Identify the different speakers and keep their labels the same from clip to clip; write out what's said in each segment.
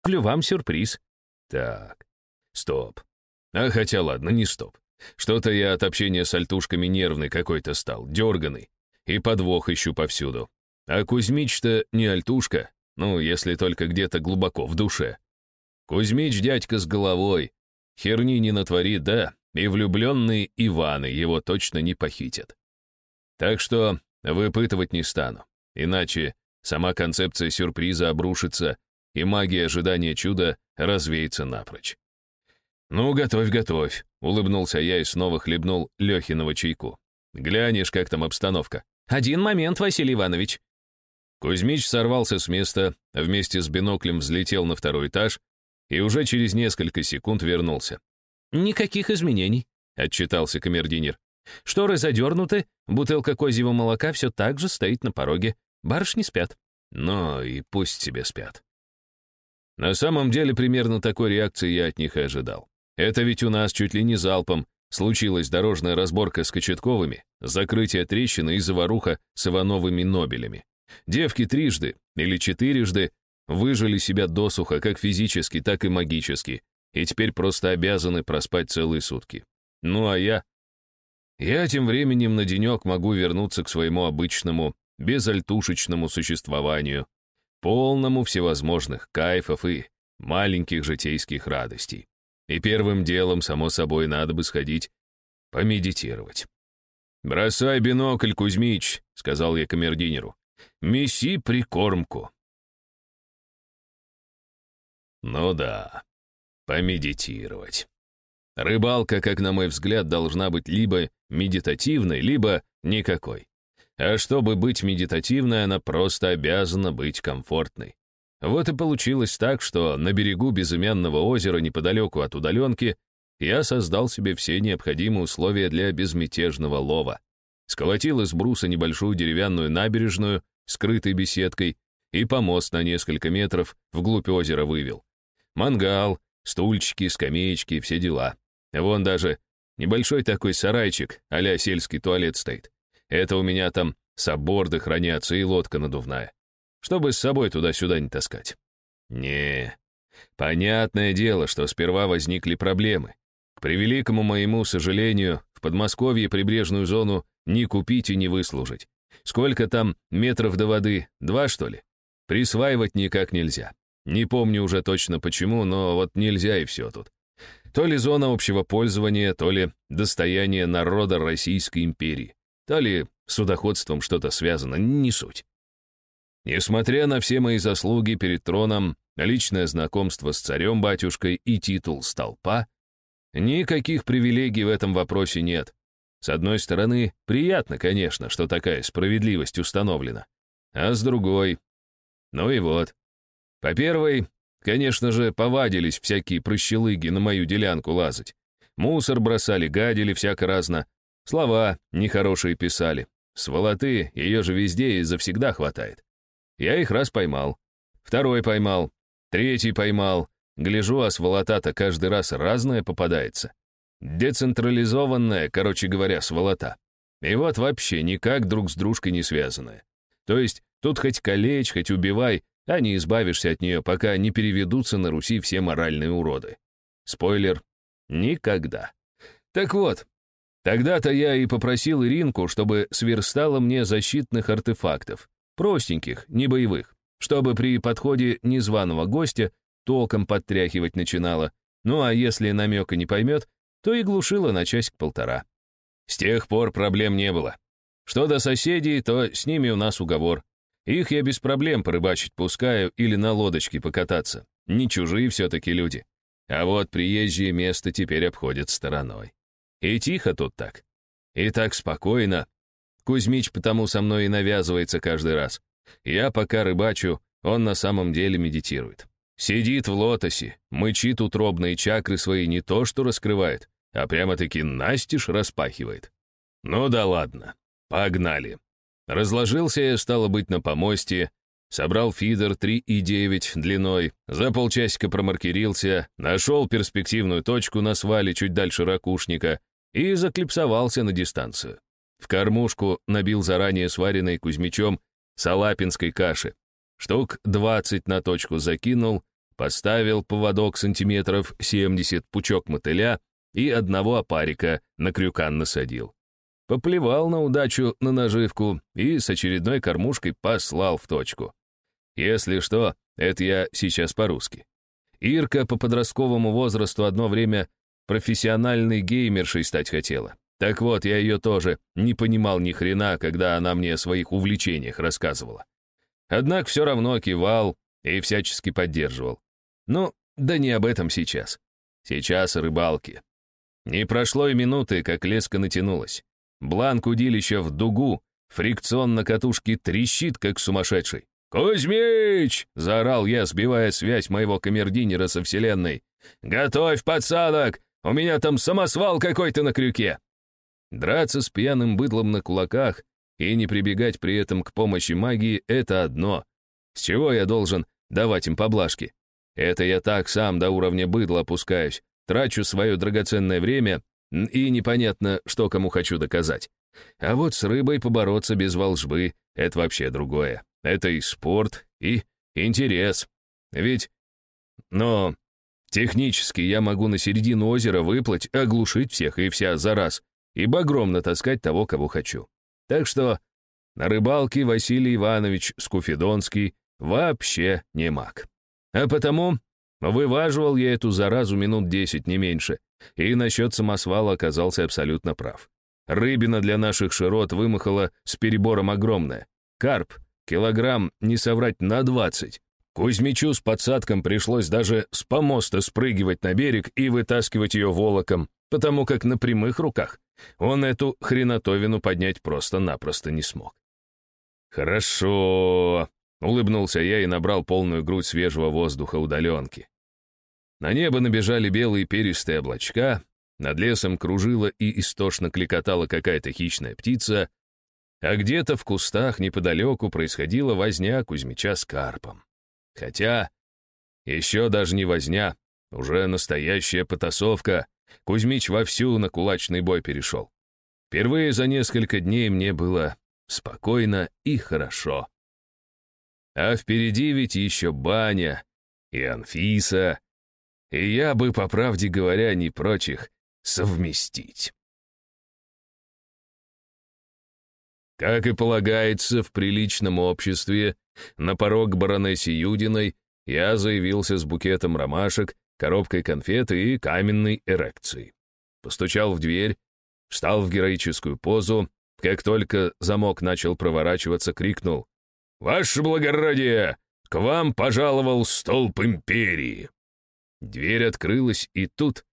Speaker 1: Ставлю вам сюрприз».
Speaker 2: Так, стоп. А хотя ладно, не стоп. Что-то я от общения с альтушками нервный какой-то стал, дерганый. И подвох ищу повсюду. А Кузьмич-то не альтушка, ну, если только где-то глубоко в душе. Кузьмич дядька с головой. Херни не натворит, да, и влюбленные Иваны его точно не похитят. Так что выпытывать не стану. Иначе сама концепция сюрприза обрушится, и магия ожидания чуда развеется напрочь. «Ну, готовь, готовь», — улыбнулся я и снова хлебнул Лехиного чайку. «Глянешь, как там обстановка».
Speaker 1: «Один момент, Василий Иванович».
Speaker 2: Кузьмич сорвался с места, вместе с биноклем взлетел на второй этаж и уже через несколько секунд вернулся.
Speaker 1: «Никаких изменений», — отчитался камердинер. «Шторы задернуты, бутылка козьего молока все так же стоит на пороге. Барышни спят».
Speaker 2: Ну и пусть себе спят. На самом деле, примерно такой реакции я от них и ожидал. Это ведь у нас чуть ли не залпом случилась дорожная разборка с Кочетковыми, закрытие трещины и заваруха с Ивановыми Нобелями. Девки трижды или четырежды выжили себя досуха как физически, так и магически, и теперь просто обязаны проспать целые сутки. Ну а я тем временем на денек могу вернуться к своему обычному, безальтушечному существованию, полному всевозможных кайфов и маленьких житейских радостей. И первым делом, само собой, надо бы сходить помедитировать. «Бросай бинокль, Кузьмич», — сказал я камердинеру. «Меси прикормку». Ну да, помедитировать. Рыбалка, как на мой взгляд, должна быть либо медитативной, либо никакой. А чтобы быть медитативной, она просто обязана быть комфортной. Вот и получилось так, что на берегу безымянного озера, неподалеку от удаленки, я создал себе все необходимые условия для безмятежного лова. Сколотил из бруса небольшую деревянную набережную, скрытой беседкой, и помост на несколько метров вглубь озера вывел. Мангал, стульчики, скамеечки, все дела. Вон даже небольшой такой сарайчик а-ля сельский туалет стоит. Это у меня там сабборды хранятся и лодка надувная. Чтобы с собой туда-сюда не таскать. Не, понятное дело, что сперва возникли проблемы. К превеликому моему сожалению, в Подмосковье прибрежную зону не купить и не выслужить. Сколько там метров до воды? 2, что ли? Присваивать никак нельзя. Не помню уже точно почему, но вот нельзя и все тут. То ли зона общего пользования, то ли достояние народа Российской империи, то ли судоходством что-то связано, не суть. Несмотря на все мои заслуги перед троном, личное знакомство с царем-батюшкой и титул столпа, никаких привилегий в этом вопросе нет. С одной стороны, приятно, конечно, что такая справедливость установлена, а с другой... Ну и вот. По первой, конечно же, повадились всякие прыщелыги на мою делянку лазать. Мусор бросали, гадили всяко разно. Слова нехорошие писали. Сволоты, ее же везде и завсегда хватает. Я их раз поймал, второй поймал, третий поймал. Гляжу, а сволота-то каждый раз разная попадается. Децентрализованная, короче говоря, сволота. И вот вообще никак друг с дружкой не связанная. То есть тут хоть калечь, хоть убивай, а не избавишься от нее, пока не переведутся на Руси все моральные уроды. Спойлер — никогда. Так вот, тогда-то я и попросил Иринку, чтобы сверстала мне защитных артефактов, простеньких, не боевых, чтобы при подходе незваного гостя током подтряхивать начинала, ну а если намека не поймет, то и глушила на часик-полтора. С тех пор проблем не было. Что до соседей, то с ними у нас уговор. Их я без проблем порыбачить пускаю или на лодочке покататься. Не чужие все-таки люди. А вот приезжие место теперь обходят стороной. И тихо тут так. И так спокойно. Кузьмич потому со мной и навязывается каждый раз. Я пока рыбачу, он на самом деле медитирует. Сидит в лотосе, мычит утробно и чакры свои не то что раскрывает, а прямо-таки настежь распахивает. Ну да ладно, погнали. Разложился я, стало быть, на помосте, собрал фидер 3,9 длиной, за полчасика промаркерился, нашел перспективную точку на свале чуть дальше ракушника и заклипсовался на дистанцию. В кормушку набил заранее сваренной Кузьмичом салапинской каши. Штук 20 на точку закинул, поставил поводок сантиметров 70, пучок мотыля и одного опарика на крюкан насадил. Поплевал на удачу на наживку и с очередной кормушкой послал в точку. Если что, это я сейчас по-русски. Ирка по подростковому возрасту одно время профессиональной геймершей стать хотела. Так вот, я ее тоже не понимал ни хрена, когда она мне о своих увлечениях рассказывала. Однако все равно кивал и всячески поддерживал. Ну, да не об этом сейчас. Сейчас о рыбалке. Не прошло и минуты, как леска натянулась. Бланк удилища в дугу, фрикцион на катушке трещит, как сумасшедший. «Кузьмич!» — заорал я, сбивая связь моего камердинера со вселенной. «Готовь подсадок! У меня там самосвал какой-то на крюке!» Драться с пьяным быдлом на кулаках и не прибегать при этом к помощи магии — это одно. С чего я должен давать им поблажки? Это я так сам до уровня быдла опускаюсь, трачу свое драгоценное время и непонятно, что кому хочу доказать. А вот с рыбой побороться без волжбы — это вообще другое. Это и спорт, и интерес. Ведь, но технически я могу на середину озера выплыть, оглушить всех и вся за раз, и багром натаскать того, кого хочу. Так что на рыбалке Василий Иванович Скуфидонский вообще не маг. А потому вываживал я эту заразу минут 10, не меньше, и насчет самосвала оказался абсолютно прав. Рыбина для наших широт вымахала с перебором огромная. Карп, килограмм, не соврать, на 20. Кузьмичу с подсадком пришлось даже с помоста спрыгивать на берег и вытаскивать ее волоком, потому как на прямых руках он эту хренотовину поднять просто-напросто не смог. «Хорошо», — улыбнулся я и набрал полную грудь свежего воздуха удаленки. На небо набежали белые перистые облачка, над лесом кружила и истошно кликотала какая-то хищная птица, а где-то в кустах неподалеку происходила возня Кузьмича с карпом. Хотя еще даже не возня, уже настоящая потасовка. Кузьмич вовсю на кулачный бой перешел. Впервые за несколько дней мне было спокойно и хорошо. А впереди ведь еще баня и Анфиса, и я бы, по правде говоря, не прочь их совместить. Как и полагается в приличном обществе, на порог баронессы Юдиной я заявился с букетом ромашек, коробкой конфет и каменной эрекцией. Постучал в дверь, встал в героическую позу, как только замок начал проворачиваться, крикнул: «Ваше благородие, к вам пожаловал столб империи!» Дверь открылась, и тут...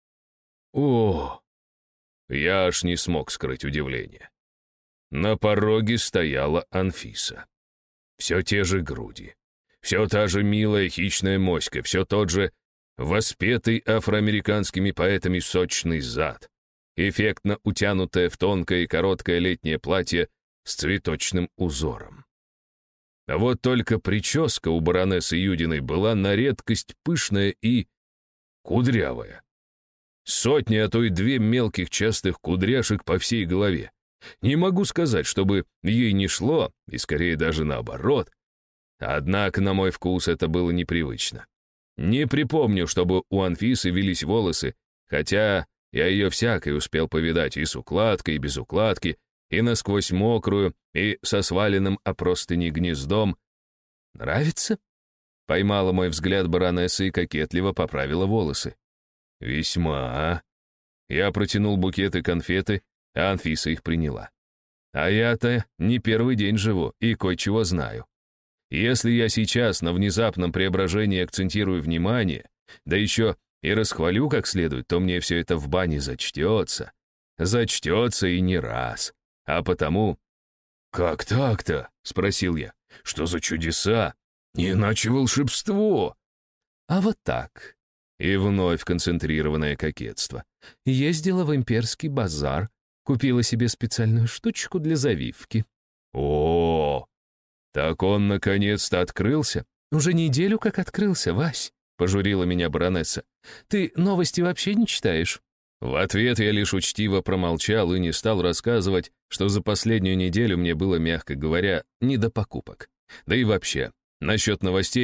Speaker 2: О! Я аж не смог скрыть удивление. На пороге стояла Анфиса. Все те же груди, все та же милая хищная моська, все тот же воспетый афроамериканскими поэтами сочный зад, эффектно утянутое в тонкое и короткое летнее платье с цветочным узором. А вот только прическа у баронессы Юдиной была на редкость пышная и кудрявая. Сотни, а то и 2 мелких частых кудряшек по всей голове. Не могу сказать, чтобы ей не шло, и скорее даже наоборот. Однако, на мой вкус, это было непривычно. Не припомню, чтобы у Анфисы вились волосы, хотя я ее всякой успел повидать и с укладкой, и без укладки, и насквозь мокрую, и со сваленным о простыни гнездом. «Нравится?» — поймала мой взгляд баронесса и кокетливо поправила волосы. «Весьма». Я протянул букеты конфеты, а Анфиса их приняла. А я-то не первый день живу и кое-чего знаю. Если я сейчас на внезапном преображении акцентирую внимание, да еще и расхвалю как следует, то мне все это в бане зачтется. Зачтется и не раз. А потому... «Как так-то?» — спросил я. «Что за чудеса? Не иначе волшебство!» «А вот так». И вновь концентрированное кокетство. Ездила в имперский базар, купила себе специальную штучку для завивки. О, так он наконец-то открылся? Уже неделю как открылся, Вась, пожурила меня баронесса. Ты новости вообще не читаешь? В ответ я лишь учтиво промолчал и не стал рассказывать, что за последнюю неделю мне было, мягко говоря, не до покупок. Да и вообще, насчет новостей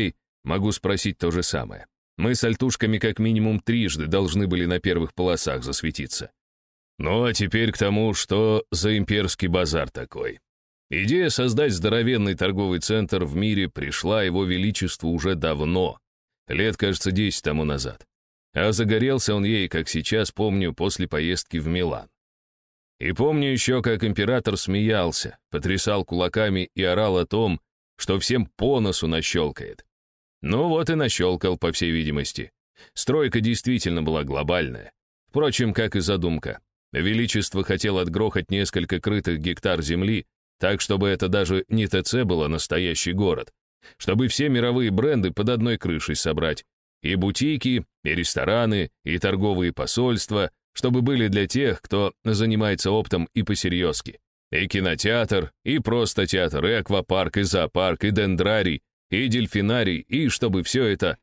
Speaker 2: могу спросить то же самое. Мы с альтушками как минимум трижды должны были на первых полосах засветиться. Ну а теперь к тому, что за имперский базар такой. Идея создать здоровенный торговый центр в мире пришла его величеству уже давно, лет, кажется, 10 тому назад. А загорелся он ей, как сейчас помню, после поездки в Милан. И помню еще, как император смеялся, потрясал кулаками и орал о том, что всем по носу нащелкает. Ну вот и нащелкал, по всей видимости. Стройка действительно была глобальная. Впрочем, как и задумка. Величество хотел отгрохать несколько крытых гектар земли, так, чтобы это даже не ТЦ было, настоящий город. Чтобы все мировые бренды под одной крышей собрать. И бутики, и рестораны, и торговые посольства, чтобы были для тех, кто занимается оптом и посерьезки. И кинотеатр, и просто театр, и аквапарк, и зоопарк, и дендрарий, и дельфинарий, и чтобы все это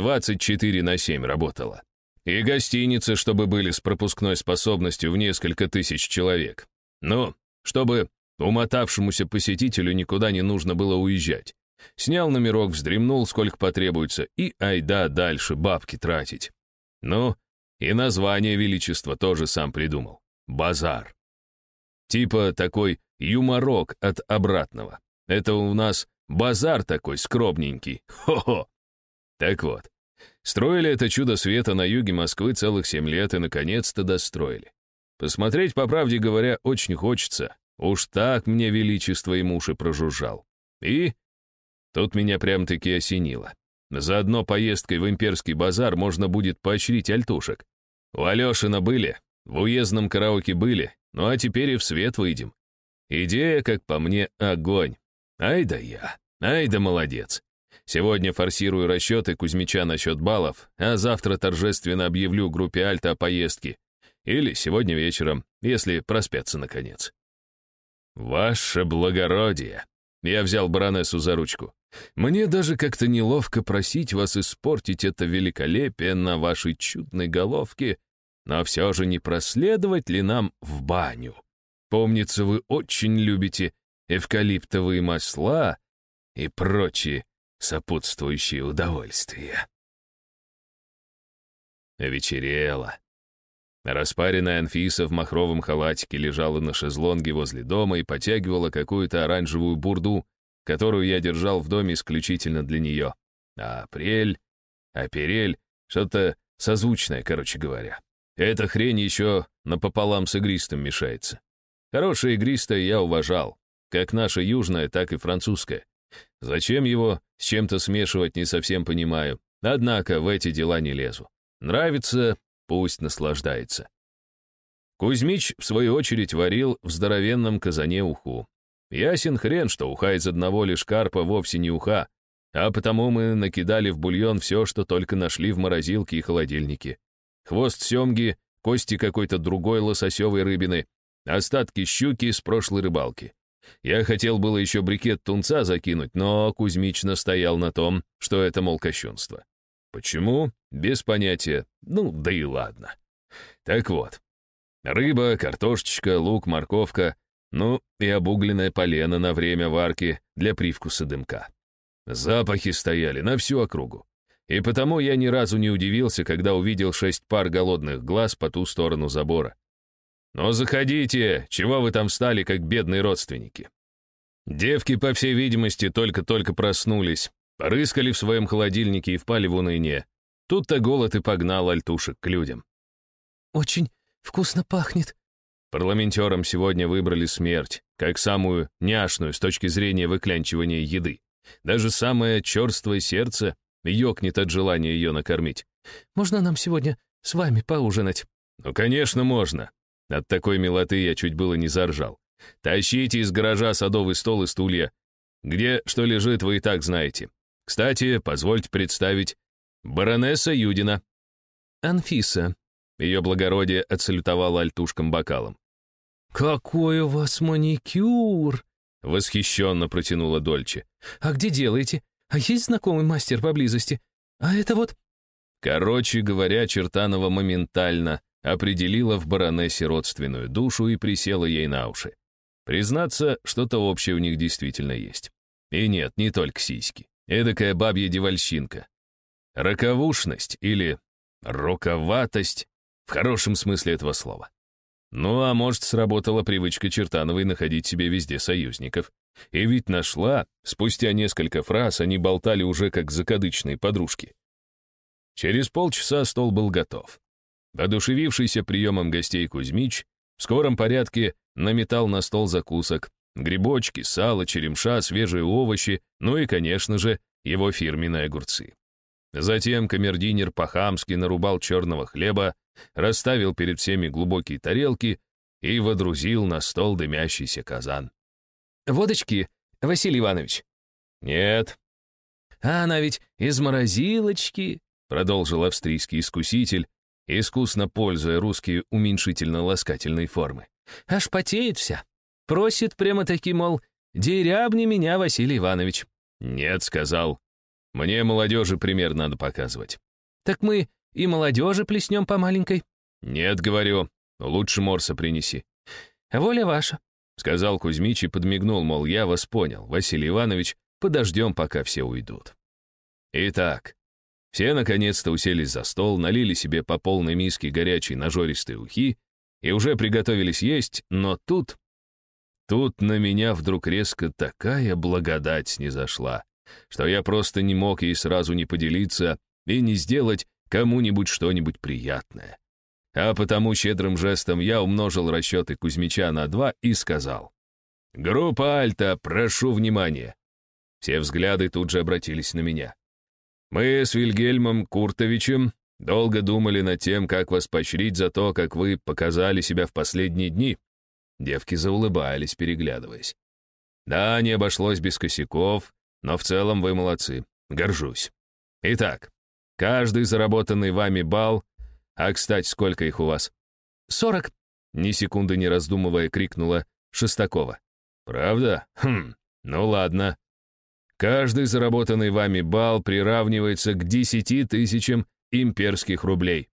Speaker 2: 24/7 работало. И гостиницы, чтобы были с пропускной способностью в несколько тысяч человек. Ну, чтобы умотавшемуся посетителю никуда не нужно было уезжать. Снял номерок, вздремнул, сколько потребуется, и айда дальше бабки тратить. Ну, и название величества тоже сам придумал. Базар. Типа такой юморок от обратного. Это у нас базар такой скромненький. Хо-хо. Так вот, строили это чудо света на юге Москвы целых 7 лет и наконец-то достроили. Посмотреть, по правде говоря, очень хочется. Уж так мне величество и муж и прожужжал. И тут меня прям-таки осенило. Заодно поездкой в имперский базар можно будет поощрить альтушек. У Алешина были, в уездном караоке были, ну а теперь и в свет выйдем. Идея, как по мне, огонь. Ай да я, ай да молодец. Сегодня форсирую расчеты Кузьмича насчет баллов, а завтра торжественно объявлю группе Альта о поездке. Или сегодня вечером, если проспятся наконец. «Ваше благородие!» Я взял баронессу за ручку. «Мне даже как-то неловко просить вас испортить это великолепие на вашей чудной головке, но все же не проследовать ли нам в баню? Помнится, вы очень любите эвкалиптовые масла и прочие сопутствующие удовольствия». Вечерело. Распаренная Анфиса в махровом халатике лежала на шезлонге возле дома и потягивала какую-то оранжевую бурду, которую я держал в доме исключительно для нее. А апрель, что-то созвучное, короче говоря. Эта хрень еще напополам с игристым мешается. Хорошее игристое я уважал, как наше южное, так и французское. Зачем его с чем-то смешивать, не совсем понимаю. Однако в эти дела не лезу. Нравится, пусть наслаждается. Кузьмич, в свою очередь, варил в здоровенном казане уху. Ясен хрен, что уха из одного лишь карпа вовсе не уха, а потому мы накидали в бульон все, что только нашли в морозилке и холодильнике. Хвост семги, кости какой-то другой лососевой рыбины, остатки щуки с прошлой рыбалки. Я хотел было еще брикет тунца закинуть, но Кузьмич настоял на том, что это, мол, кощунство. Почему? Без понятия. Ну, да и ладно. Так вот. Рыба, картошечка, лук, морковка, ну и обугленное полено на время варки для привкуса дымка. Запахи стояли на всю округу. И потому я ни разу не удивился, когда увидел 6 пар голодных глаз по ту сторону забора. «Ну, заходите, чего вы там встали, как бедные родственники?» Девки, по всей видимости, только-только проснулись, порыскали в своем холодильнике и впали в уныние. Тут-то голод и погнал альтушек к людям.
Speaker 3: «Очень вкусно пахнет».
Speaker 2: Парламентерам сегодня выбрали смерть, как самую няшную с точки зрения выклянчивания еды. Даже самое черствое сердце ёкнет от желания ее накормить.
Speaker 3: «Можно нам сегодня с вами поужинать?»
Speaker 2: «Ну, конечно, можно». От такой милоты я чуть было не заржал. «Тащите из гаража садовый стол и стулья. Где что лежит, вы и так знаете. Кстати, позвольте представить, баронесса Юдина».
Speaker 3: «Анфиса».
Speaker 2: Ее благородие отсалютовало альтушкам бокалом.
Speaker 3: «Какой у вас маникюр!»
Speaker 2: Восхищенно протянула Дольче.
Speaker 3: «А где делаете? А есть знакомый мастер поблизости? А это вот...»
Speaker 2: Короче говоря, Чертанова моментально определила в баронессе родственную душу и присела ей на уши. Признаться, что-то общее у них действительно есть. И нет, не только сиськи. эдакая бабья девальщинка. Роковушность или роковатость в хорошем смысле этого слова. Ну, а может, сработала привычка Чертановой находить себе везде союзников. И ведь нашла, спустя несколько фраз они болтали уже как закадычные подружки. Через полчаса стол был готов. Воодушевившийся приемом гостей Кузьмич в скором порядке наметал на стол закусок, грибочки, сало, черемша, свежие овощи, ну и, конечно же, его фирменные огурцы. Затем камердинер по-хамски нарубал черного хлеба, расставил перед всеми глубокие тарелки и водрузил на стол дымящийся казан.
Speaker 3: «Водочки, Василий Иванович?»
Speaker 2: «Нет».
Speaker 3: «А она ведь из морозилочки», — продолжил австрийский искуситель, искусно пользуя русские уменьшительно-ласкательные формы. «Аж потеет вся. Просит прямо-таки, мол, дерябни меня, Василий Иванович».
Speaker 2: «Нет», — сказал. «Мне молодежи пример надо показывать».
Speaker 3: «Так мы и молодежи плеснем по маленькой».
Speaker 2: «Нет, — говорю, — лучше морса принеси».
Speaker 3: «Воля ваша»,
Speaker 2: — сказал Кузьмич и подмигнул, мол, я вас понял, Василий Иванович, подождем, пока все уйдут. Итак, все наконец-то уселись за стол, налили себе по полной миске горячей нажористой ухи и уже приготовились есть, но тут на меня вдруг резко такая благодать снизошла, что я просто не мог ей сразу не поделиться и не сделать кому-нибудь что-нибудь приятное. А потому щедрым жестом я умножил расчеты Кузьмича на 2 и сказал: «Группа Альта, прошу внимания». Все взгляды тут же обратились на меня. Мы с Вильгельмом Куртовичем долго думали над тем, как вас поощрить за то, как вы показали себя в последние дни. Девки заулыбались, переглядываясь. Да, не обошлось без косяков, но в целом вы молодцы. Горжусь. Итак, каждый заработанный вами балл. А, кстати, сколько их у вас?
Speaker 3: 40.
Speaker 2: Ни секунды не раздумывая, крикнула Шестакова. Правда? Ну ладно. Каждый заработанный вами балл приравнивается к 10 тысячам имперских рублей.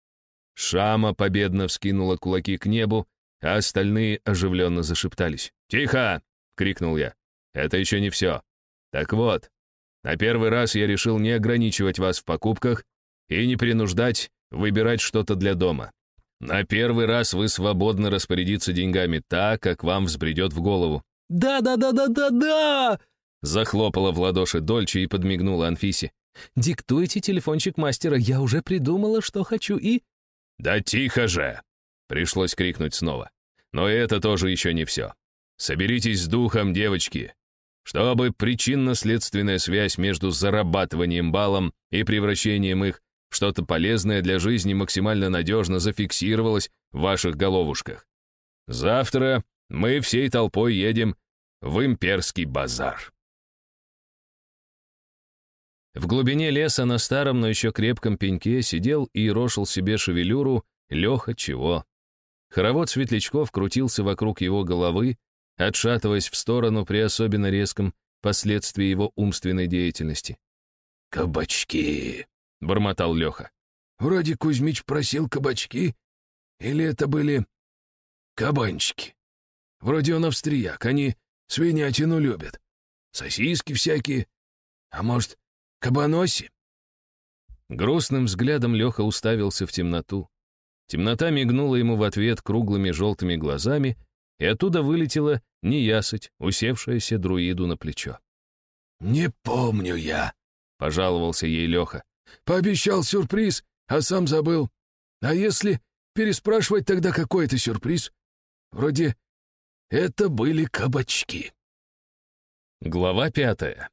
Speaker 2: Шама победно вскинула кулаки к небу, а остальные оживленно зашептались. «Тихо!» — крикнул я. «Это еще не все. Так вот, на первый раз я решил не ограничивать вас в покупках и не принуждать выбирать что-то для дома. На первый раз вы свободны распорядиться деньгами так, как вам взбредет в голову».
Speaker 3: «Да-да-да-да-да-да!»
Speaker 2: Захлопала в ладоши Дольче и подмигнула Анфисе.
Speaker 3: «Диктуйте телефончик мастера, я уже придумала, что хочу и...»
Speaker 2: «Да тихо же!» Пришлось крикнуть снова. Но это тоже еще не все. Соберитесь с духом, девочки. Чтобы причинно-следственная связь между зарабатыванием баллом и превращением их в что-то полезное для жизни максимально надежно зафиксировалась в ваших головушках. Завтра мы всей толпой едем в имперский базар. В глубине леса на старом, но еще крепком пеньке сидел и рошил себе шевелюру Леха Чего. Хоровод светлячков крутился вокруг его головы, отшатываясь в сторону при особенно резком последствии его умственной деятельности.
Speaker 4: «Кабачки!» —
Speaker 2: бормотал Леха.
Speaker 4: «Вроде Кузьмич просил кабачки, или это были кабанчики? Вроде он австрияк, они свинятину любят. Сосиски всякие, а может, кабаноси?»
Speaker 2: Грустным взглядом Леха уставился в темноту. Темнота мигнула ему в ответ круглыми желтыми глазами, и оттуда вылетела неясыть, усевшаяся друиду на плечо.
Speaker 4: «Не помню я»,
Speaker 2: — пожаловался ей Леха.
Speaker 4: «Пообещал сюрприз, а сам забыл. А если переспрашивать, тогда какой это сюрприз? Вроде это были кабачки».
Speaker 2: Глава 5.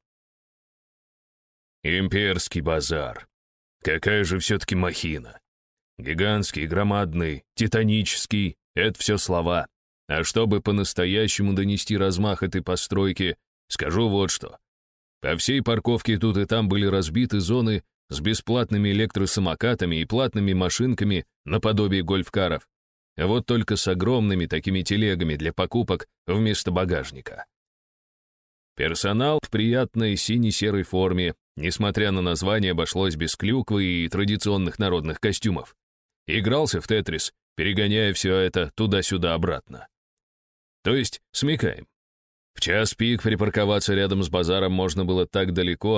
Speaker 2: Имперский базар. Какая же все-таки махина. Гигантский, громадный, титанический — это все слова. А чтобы по-настоящему донести размах этой постройки, скажу вот что. По всей парковке тут и там были разбиты зоны с бесплатными электросамокатами и платными машинками наподобие гольфкаров. А вот только с огромными такими телегами для покупок вместо багажника. Персонал в приятной сине-серой форме, несмотря на название, обошлось без клюквы и традиционных народных костюмов. Игрался в тетрис, перегоняя все это туда-сюда обратно. То есть, смекаем. В час пик припарковаться рядом с базаром можно было так далеко,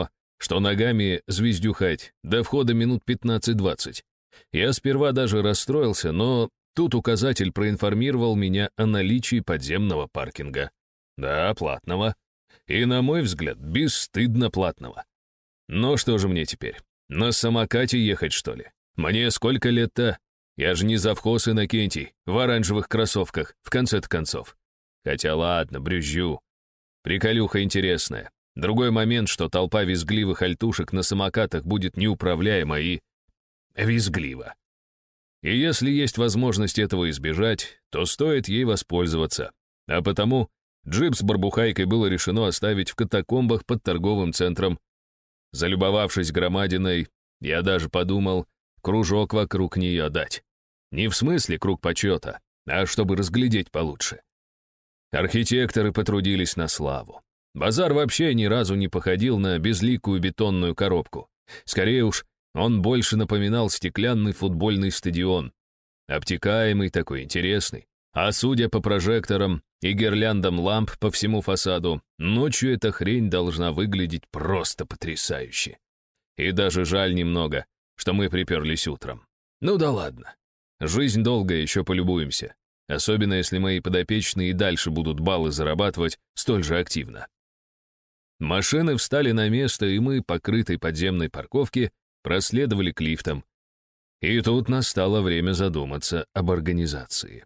Speaker 2: что ногами звездюхать, до входа минут 15-20. Я сперва даже расстроился, но тут указатель проинформировал меня о наличии подземного паркинга. Да, платного. И, на мой взгляд, бесстыдно платного. Но что же мне теперь? На самокате ехать, что ли? Мне сколько лет-то? Я же не завхоз Иннокентий, в оранжевых кроссовках, в конце-то концов. Хотя ладно, брюзжу. Приколюха интересная. Другой момент, что толпа визгливых альтушек на самокатах будет неуправляема и визглива. И если есть возможность этого избежать, то стоит ей воспользоваться. А потому джип с барбухайкой было решено оставить в катакомбах под торговым центром. Залюбовавшись громадиной, я даже подумал кружок вокруг нее дать. Не в смысле круг почета, а чтобы разглядеть получше. Архитекторы потрудились на славу. Базар вообще ни разу не походил на безликую бетонную коробку. Скорее уж, он больше напоминал стеклянный футбольный стадион. Обтекаемый такой, интересный. А судя по прожекторам и гирляндам ламп по всему фасаду, ночью эта хрень должна выглядеть просто потрясающе. И даже жаль немного, что мы приперлись утром. Ну да ладно. Жизнь долгая, еще полюбуемся. Особенно если мои подопечные и дальше будут баллы зарабатывать столь же активно. Машины встали на место, и мы, по крытой подземной парковке, проследовали к лифтам. И тут настало время задуматься об организации.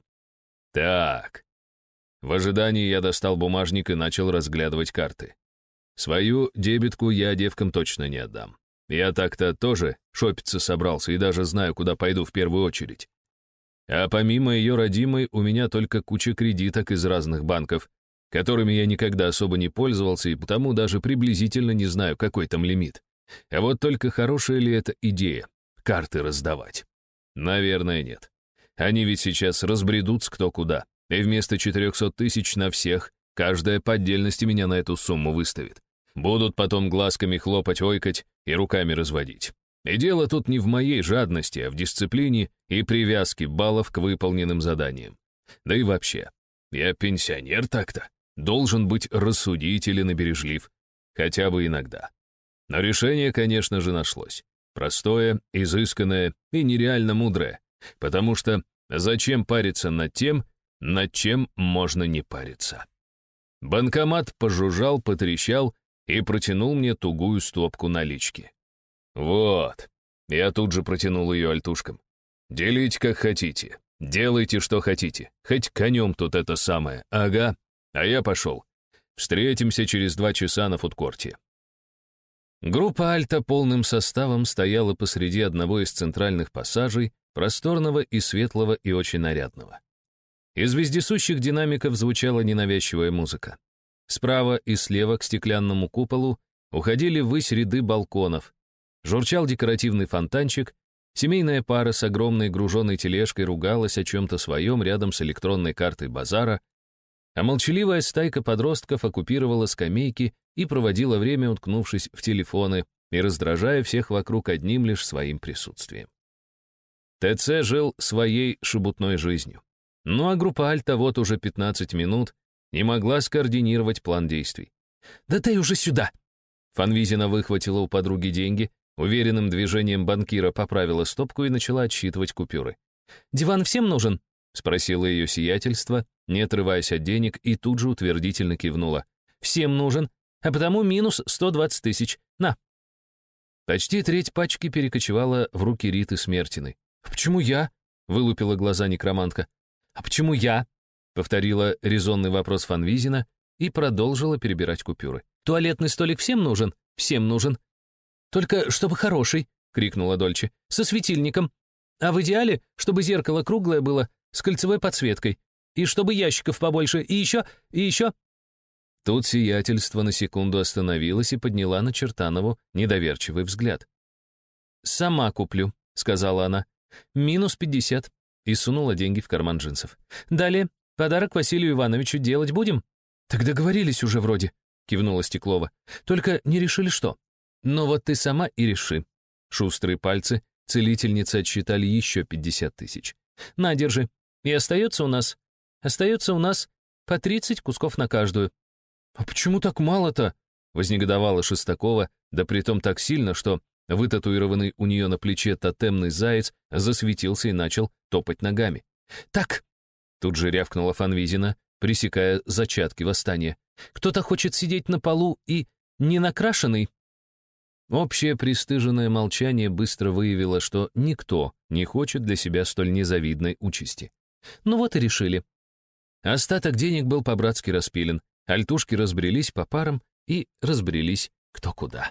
Speaker 2: Так. В ожидании я достал бумажник и начал разглядывать карты. Свою дебетку я девкам точно не отдам. Я так-то тоже шопиться собрался и даже знаю, куда пойду в первую очередь. А помимо ее родимой, у меня только куча кредиток из разных банков, которыми я никогда особо не пользовался и потому даже приблизительно не знаю, какой там лимит. А вот только хорошая ли это идея — карты раздавать? Наверное, нет. Они ведь сейчас разбредутся кто куда, и вместо 400 тысяч на всех, каждая по отдельности меня на эту сумму выставит. Будут потом глазками хлопать, ойкать и руками разводить. И дело тут не в моей жадности, а в дисциплине и привязке баллов к выполненным заданиям. Да и вообще, я пенсионер так-то, должен быть рассудителен и бережлив, хотя бы иногда. Но решение, конечно же, нашлось. Простое, изысканное и нереально мудрое, потому что зачем париться над тем, над чем можно не париться? Банкомат пожужжал, потрещал и протянул мне тугую стопку налички. Вот. Я тут же протянул ее альтушкам. Делите как хотите. Делайте, что хотите. Хоть конем тут это самое. Ага. А я пошел. Встретимся через 2 часа на фудкорте. Группа «Альта» полным составом стояла посреди одного из центральных пассажей, просторного и светлого и очень нарядного. Из вездесущих динамиков звучала ненавязчивая музыка. Справа и слева к стеклянному куполу уходили ввысь ряды балконов. Журчал декоративный фонтанчик, семейная пара с огромной груженной тележкой ругалась о чем-то своем рядом с электронной картой базара, а молчаливая стайка подростков оккупировала скамейки и проводила время, уткнувшись в телефоны и раздражая всех вокруг одним лишь своим присутствием. ТЦ жил своей шебутной жизнью. Ну а группа «Альта» вот уже 15 минут не могла скоординировать план действий. «Да дай уже сюда!» Фанвизина выхватила у подруги деньги, уверенным движением банкира поправила стопку и начала отсчитывать купюры. «Диван всем нужен?» — спросила ее сиятельство, не отрываясь от денег, и тут же утвердительно кивнула. «Всем нужен, а потому минус 120 тысяч. На!» Почти треть пачки перекочевала в руки Риты Смертиной. «Почему я?» — вылупила глаза некромантка. «А почему я?» — повторила резонный вопрос Фанвизина и продолжила перебирать купюры. «Туалетный столик всем нужен? Всем нужен. Только чтобы хороший!» — крикнула Дольче. «Со светильником. А в идеале, чтобы зеркало круглое было, с кольцевой подсветкой. И чтобы ящиков побольше. И еще, и еще...» Тут сиятельство на секунду остановилось и подняла на Чертанову недоверчивый взгляд. «Сама куплю», — сказала она. «Минус 50». И сунула деньги в карман джинсов. «Далее, подарок Василию Ивановичу делать будем?» «Так договорились уже вроде», — кивнула Стеклова. «Только не решили что». «Ну вот ты сама и реши». Шустрые пальцы целительницы отсчитали еще 50 тысяч. «На, держи. И остается у нас по 30 кусков на каждую». «А почему так мало-то?» — вознегодовала Шестакова,
Speaker 3: да притом так сильно, что вытатуированный у нее на плече тотемный заяц засветился и начал топать ногами. «Так!» — тут же рявкнула Фанвизина, пресекая зачатки восстания. «Кто-то хочет сидеть на полу и не накрашенный?» Общее пристыженное молчание быстро выявило, что никто не хочет для себя столь незавидной участи. Ну вот и решили. Остаток денег был по-братски распилен, альтушки разбрелись по парам и разбрелись кто куда.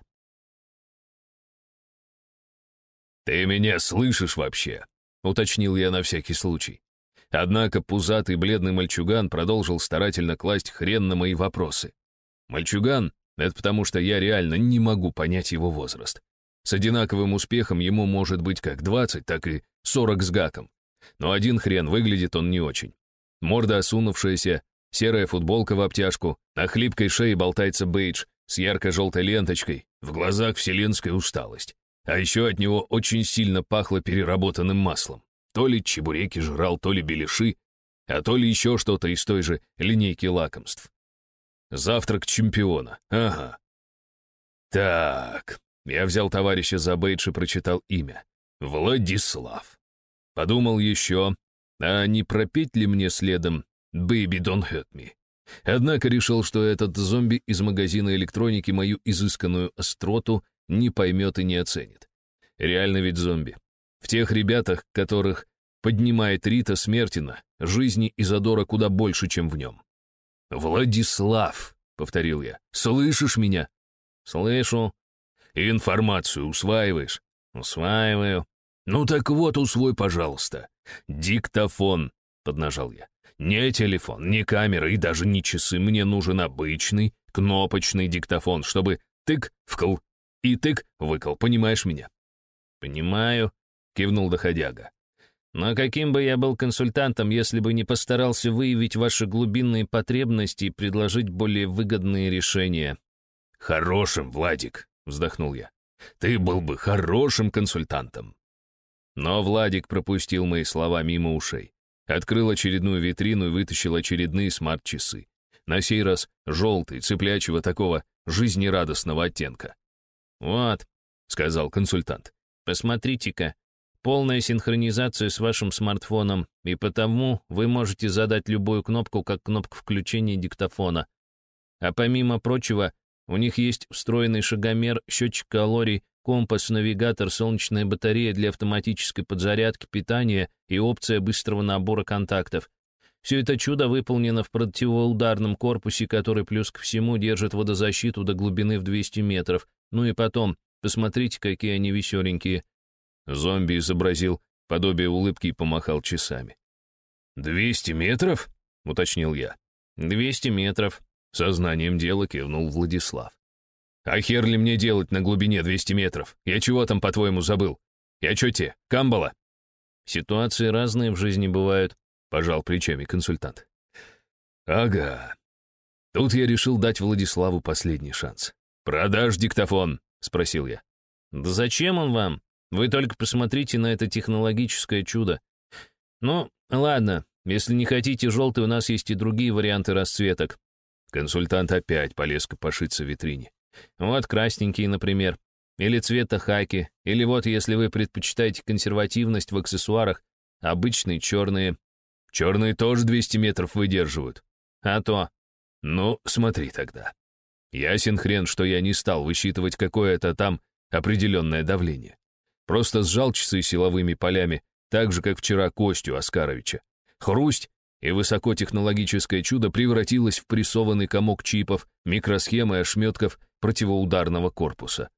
Speaker 2: «Ты меня слышишь вообще?» — уточнил я на всякий случай. Однако пузатый бледный мальчуган продолжил старательно класть хрен на мои вопросы. Мальчуган — это потому, что я реально не могу понять его возраст. С одинаковым успехом ему может быть как 20, так и 40 с гаком. Но один хрен, выглядит он не очень. Морда осунувшаяся, серая футболка в обтяжку, на хлипкой шее болтается бейдж с ярко-желтой ленточкой, в глазах вселенская усталость. А еще от него очень сильно пахло переработанным маслом. То ли чебуреки жрал, то ли беляши, а то ли еще что-то из той же линейки лакомств. Завтрак чемпиона, ага. Так, я взял товарища за бейдж и прочитал имя. Владислав. Подумал еще, а не пропеть ли мне следом «Baby, don't hurt me». Однако решил, что этот зомби из магазина электроники мою изысканную остроту не поймет и не оценит. Реально ведь зомби. В тех ребятах, которых поднимает Рита Смертина, жизни и задора куда больше, чем в нем. «Владислав», — повторил я, — «слышишь меня?» «Слышу». «Информацию усваиваешь?» «Усваиваю». «Ну так вот, усвой, пожалуйста. Диктофон», — поднажал я. «Не телефон, не камера и даже не часы. Мне нужен обычный кнопочный диктофон, чтобы тык-вкл и тык-выкл. Понимаешь меня?» «Понимаю», — кивнул доходяга. «Но каким бы я был консультантом, если бы не постарался выявить ваши глубинные потребности и предложить более выгодные решения?» «Хорошим, Владик», — вздохнул я. «Ты был бы хорошим консультантом». Но Владик пропустил мои слова мимо ушей. Открыл очередную витрину и вытащил очередные смарт-часы. На сей раз желтый, цыплячьего такого жизнерадостного оттенка. «Вот», — сказал консультант, — «посмотрите-ка, полная синхронизация с вашим смартфоном, и потому вы можете задать любую кнопку, как кнопку включения диктофона. А помимо прочего, у них есть встроенный шагомер, счетчик калорий, компас, навигатор, солнечная батарея для автоматической подзарядки, питания и опция быстрого набора контактов. Все это чудо выполнено в противоударном корпусе, который плюс ко всему держит водозащиту до глубины в 200 метров. Ну и потом, посмотрите, какие они веселенькие». Зомби изобразил подобие улыбки и помахал часами. «200 метров?» — уточнил я. «200 метров», — сознанием дела кивнул Владислав. «А хер ли мне делать на глубине 200 метров? Я чего там, по-твоему, забыл? Я чё тебе, камбала?» «Ситуации разные в жизни бывают», — пожал плечами консультант. «Ага». Тут я решил дать Владиславу последний шанс. «Продашь диктофон?» — спросил я. «Да зачем он вам? Вы только посмотрите на это технологическое чудо. Ну, ладно, если не хотите желтый, у нас есть и другие варианты расцветок». Консультант опять полез копошиться в витрине. «Вот красненькие, например. Или цвета хаки. Или вот, если вы предпочитаете консервативность в аксессуарах, обычные черные. Черные тоже 200 метров выдерживают. А то. Ну, смотри тогда. Ясен хрен, что я не стал высчитывать какое-то там определенное давление. Просто сжал часы силовыми полями, так же, как вчера Костю Оскаровича. Хрусть, и высокотехнологическое чудо превратилось в прессованный комок чипов, микросхем и ошметков противоударного корпуса.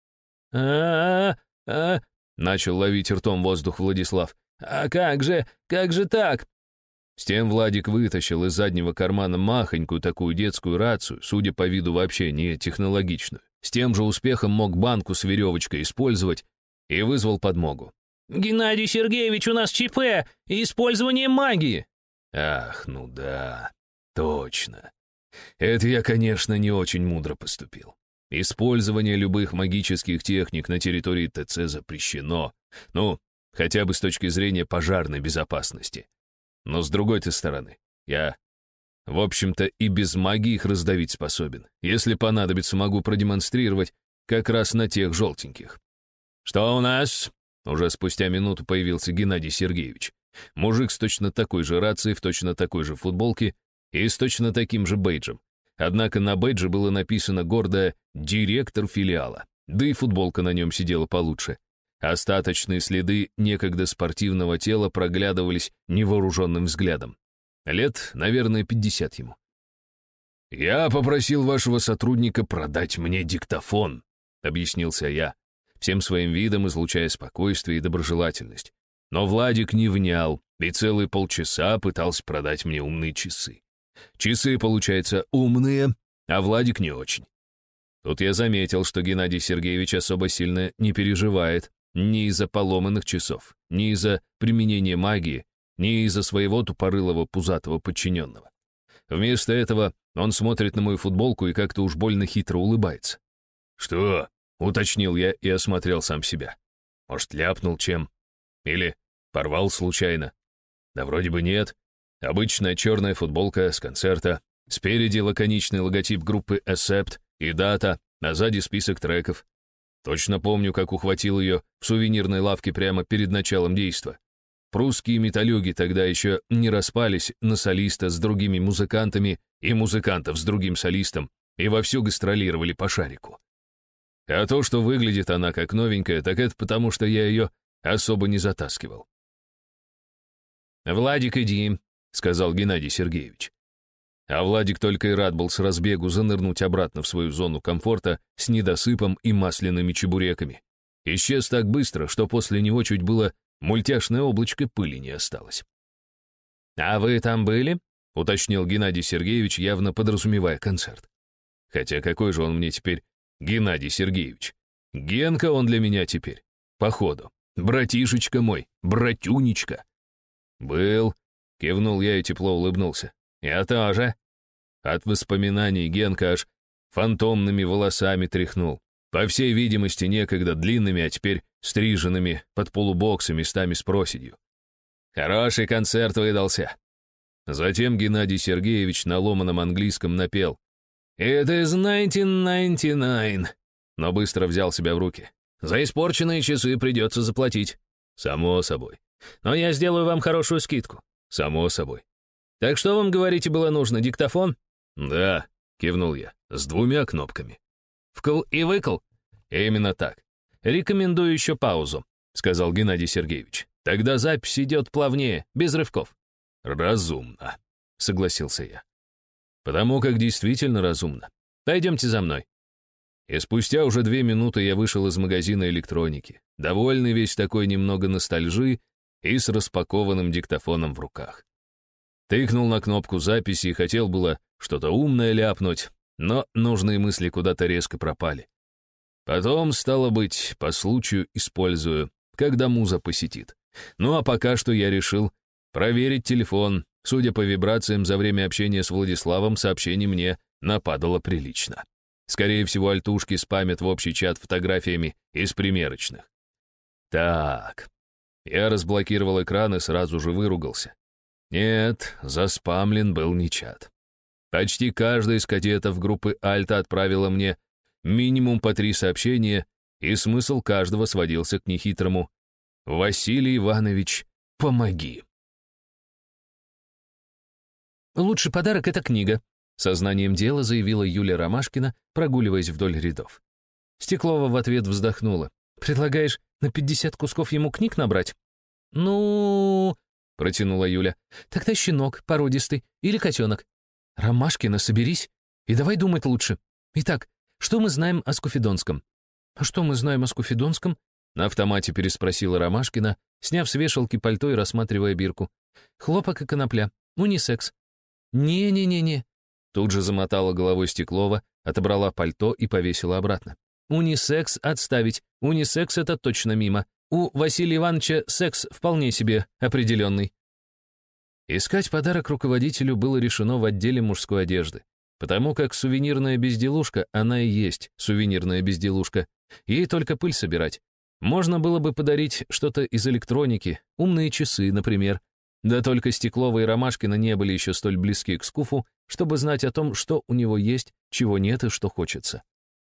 Speaker 2: Начал ловить ртом воздух Владислав. «А как же так?» С тем Владик вытащил из заднего кармана махонькую такую детскую рацию, судя по виду вообще не технологичную. С тем же успехом мог банку с веревочкой использовать и вызвал подмогу.
Speaker 3: «Геннадий Сергеевич, у нас ЧП и использование магии!»
Speaker 2: Ах, ну да, точно. Это я, конечно, не очень мудро поступил. Использование любых магических техник на территории ТЦ запрещено. Ну, хотя бы с точки зрения пожарной безопасности. Но с другой-то стороны, я, в общем-то, и без магии их раздавить способен. Если понадобится, могу продемонстрировать, как раз на тех желтеньких. «Что у нас?» Уже спустя минуту появился Геннадий Сергеевич. Мужик с точно такой же рацией, в точно такой же футболке и с точно таким же бейджем. Однако на бейдже было написано гордо «Директор филиала», да и футболка на нем сидела получше. Остаточные следы некогда спортивного тела проглядывались невооруженным взглядом. Лет, наверное, 50 ему. «Я попросил вашего сотрудника продать мне диктофон», — объяснился я, всем своим видом излучая спокойствие и доброжелательность. Но Владик не внял и целые полчаса пытался продать мне умные часы. Часы, получается, умные, а Владик не очень. Тут я заметил, что Геннадий Сергеевич особо сильно не переживает ни из-за поломанных часов, ни из-за применения магии, ни из-за своего тупорылого пузатого подчиненного. Вместо этого он смотрит на мою футболку и как-то уж больно хитро улыбается. «Что?» — уточнил я и осмотрел сам себя. Может, ляпнул чем? Или порвал случайно? Да вроде бы нет. Обычная черная футболка с концерта, спереди лаконичный логотип группы Accept и дата, а сзади список треков. Точно помню, как ухватил ее в сувенирной лавке прямо перед началом действа. Прусские металюги тогда еще не распались на солиста с другими музыкантами и музыкантов с другим солистом и вовсю гастролировали по шарику. А то, что выглядит она как новенькая, так это потому, что я ее особо не затаскивал. «Владик, иди», — сказал Геннадий Сергеевич. А Владик только и рад был с разбегу занырнуть обратно в свою зону комфорта с недосыпом и масляными чебуреками. Исчез так быстро, что после него чуть было мультяшное облачко пыли не осталось. «А вы там были?» — уточнил Геннадий Сергеевич, явно подразумевая концерт. Хотя какой же он мне теперь Геннадий Сергеевич? Генка он для меня теперь, походу. Братишечка мой, братюнечка. «Был», — кивнул я и тепло улыбнулся. «Я тоже». От воспоминаний Генка аж фантомными волосами тряхнул. По всей видимости, некогда длинными, а теперь стриженными под полубоксы, местами с проседью. Хороший концерт выдался. Затем Геннадий Сергеевич на ломаном английском напел «It is 1999», но быстро взял себя в руки. «За испорченные часы придется заплатить». «Само собой». «Но я сделаю вам хорошую скидку». «Само собой». «Так что вам, говорите, было нужно, диктофон?» «Да», — кивнул я, — «с 2 кнопками». «Вкл и выкл?» «Именно так. Рекомендую еще паузу», — сказал Геннадий Сергеевич. «Тогда запись идет плавнее, без рывков». «Разумно», — согласился я. «Потому как действительно разумно. Пойдемте за мной». И спустя уже 2 минуты я вышел из магазина электроники, довольный весь такой немного ностальжи и с распакованным диктофоном в руках. Тыкнул на кнопку записи и хотел было что-то умное ляпнуть, но нужные мысли куда-то резко пропали. Потом, стало быть, по случаю использую, когда муза посетит. Ну а пока что я решил проверить телефон. Судя по вибрациям, за время общения с Владиславом сообщений мне нападало прилично. Скорее всего, альтушки спамят в общий чат фотографиями из примерочных. Так, я разблокировал экран и сразу же выругался. Нет, заспамлен был не чат. Почти каждая из кадетов группы Альта отправила мне минимум по 3 сообщения, и смысл каждого сводился к нехитрому «Василий Иванович, помоги».
Speaker 3: «Лучший подарок — это книга», — сознанием дела заявила Юлия Ромашкина, прогуливаясь вдоль рядов. Стеклова в ответ вздохнула. «Предлагаешь на 50 кусков ему книг набрать?» «Ну...» — протянула Юля. «Тогда щенок породистый или котенок. Ромашкина, соберись и давай думать лучше. Итак, что мы знаем о Скуфидонском?» «А что мы знаем о Скуфидонском?» — на автомате переспросила Ромашкина, сняв с вешалки пальто и рассматривая бирку. «Хлопок и конопля. Унисекс». «Не-не-не-не», — тут же замотала головой Стеклова, отобрала пальто и повесила обратно. «Унисекс отставить. Унисекс — это точно мимо. У Василия Ивановича секс вполне себе определенный». Искать подарок руководителю было решено в отделе мужской одежды, потому как сувенирная безделушка, она и есть сувенирная безделушка. Ей только пыль собирать. Можно было бы подарить что-то из электроники, умные часы, например. Да только Стеклова и Ромашкина не были еще столь близки к Скуфу, чтобы знать о том, что у него есть, чего нет и что хочется.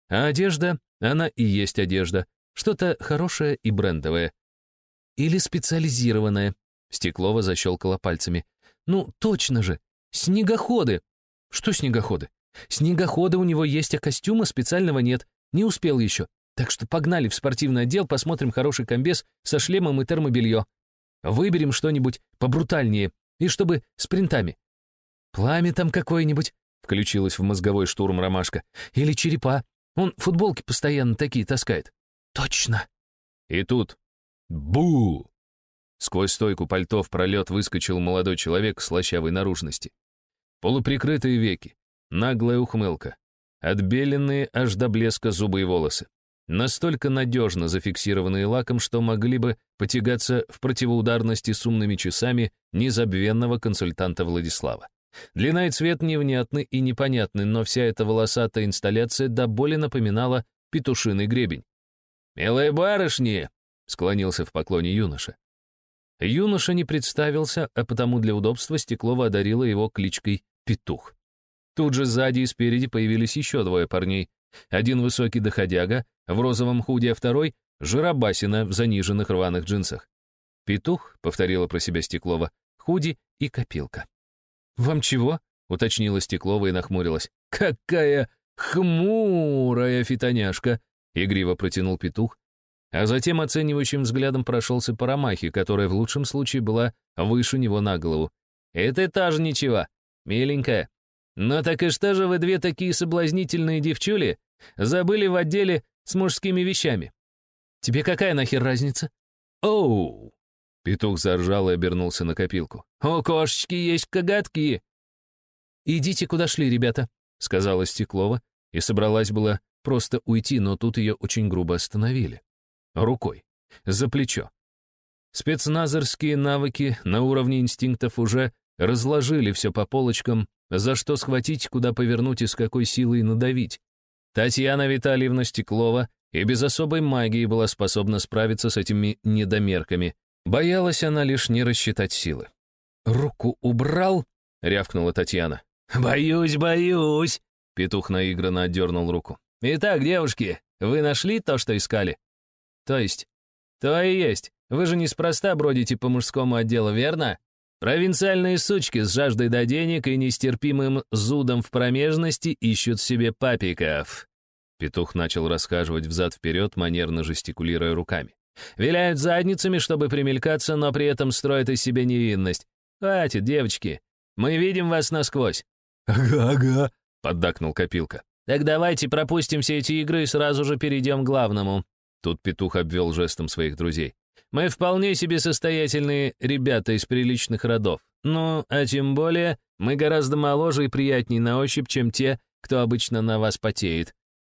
Speaker 3: А одежда, она и есть одежда. Что-то хорошее и брендовое. Или специализированное. Стеклова защелкала пальцами. Ну, точно же. Снегоходы. Что снегоходы? Снегоходы у него есть, а костюма специального нет. Не успел еще. Так что погнали в спортивный отдел, посмотрим хороший комбез со шлемом и термобелье. Выберем что-нибудь побрутальнее. И чтобы с принтами. Пламя там какое-нибудь. Включилась в мозговой штурм Ромашка. Или черепа. Он футболки постоянно такие таскает. Точно. И тут бу! Сквозь стойку пальто в пролет выскочил молодой человек слащавой наружности. Полуприкрытые веки, наглая ухмылка, отбеленные аж до блеска зубы и волосы. Настолько надежно зафиксированные лаком, что могли бы потягаться в противоударности с умными часами незабвенного консультанта Владислава. Длина и цвет невнятны и непонятны, но вся эта волосатая инсталляция до боли напоминала петушиный гребень. «Милые барышни!» — склонился в поклоне юноша. Юноша не представился, а потому для удобства Стеклова одарила его кличкой «Петух». Тут же сзади и спереди появились еще двое парней. Один высокий доходяга в розовом худи, а второй — жиробасина в заниженных рваных джинсах. «Петух», — повторила про себя Стеклова, — «худи и копилка». «Вам чего?» — уточнила Стеклова и нахмурилась. «Какая хмурая фитоняшка!» — игриво протянул Петух, а затем оценивающим взглядом прошелся по Ромахе, которая в лучшем случае была выше него на голову. «Это тоже ничего, миленькая. Ну так и что же вы две такие соблазнительные девчули забыли в отделе с мужскими вещами? Тебе какая нахер разница?» «Оу!» — Петух заржал и обернулся на копилку. «У кошечки есть коготки!» «Идите, куда шли, ребята», — сказала Стеклова, и собралась была просто уйти, но тут ее очень грубо остановили. Рукой. За плечо. Спецназерские навыки на уровне инстинктов уже разложили все по полочкам, за что схватить, куда повернуть и с какой силой надавить. Татьяна Витальевна Стеклова и без особой магии была способна справиться с этими недомерками. Боялась она лишь не рассчитать силы. «Руку убрал?» — рявкнула Татьяна. «Боюсь, боюсь!» — Петух наигранно отдернул руку. «Итак, девушки, вы нашли то, что искали?» «То есть?» «То и есть. Вы же неспроста бродите по мужскому отделу, верно? Провинциальные сучки с жаждой до денег и нестерпимым зудом в промежности ищут себе папиков». Петух начал расхаживать взад-вперед, манерно жестикулируя руками. «Виляют задницами, чтобы примелькаться, но при этом строят из себя невинность. Хватит, девочки, мы видим вас насквозь».
Speaker 4: «Ага»,
Speaker 3: — поддакнул Копилка. «Так давайте пропустим все эти игры и сразу же перейдем к главному». Тут Петух обвел жестом своих друзей. «Мы вполне себе состоятельные ребята из приличных родов. Ну, а тем более, мы гораздо моложе и приятнее на ощупь, чем те, кто обычно на вас потеет».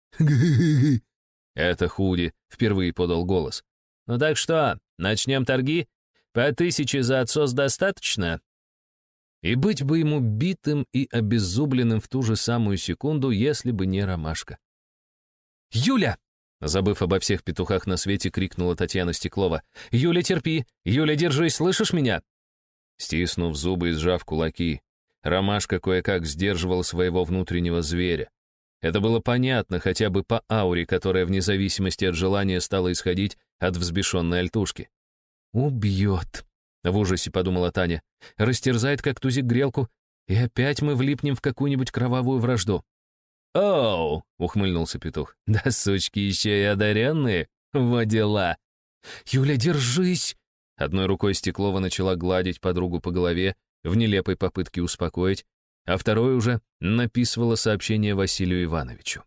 Speaker 3: Это Худи впервые подал голос. «Ну так что, начнем торги? По 1000 за отсос достаточно?» И быть бы ему битым и обеззубленным в ту же самую секунду, если бы не Ромашка. «Юля!» Забыв обо всех петухах на свете, крикнула Татьяна Стеклова. «Юля, терпи! Юля, держись, слышишь меня?» Стиснув зубы и сжав кулаки, Ромашка кое-как сдерживал своего внутреннего зверя. Это было понятно хотя бы по ауре, которая вне зависимости от желания стала исходить от взбешенной альтушки. «Убьет!» — в ужасе подумала Таня. «Растерзает, как тузик, грелку, и опять мы влипнем в какую-нибудь кровавую вражду». «Оу!» — ухмыльнулся Петух. «Да сучки еще и одаренные! Во дела!» «Юля, держись!» Одной рукой Стеклова начала гладить подругу по голове в нелепой попытке успокоить, а второй уже написывала сообщение Василию Ивановичу.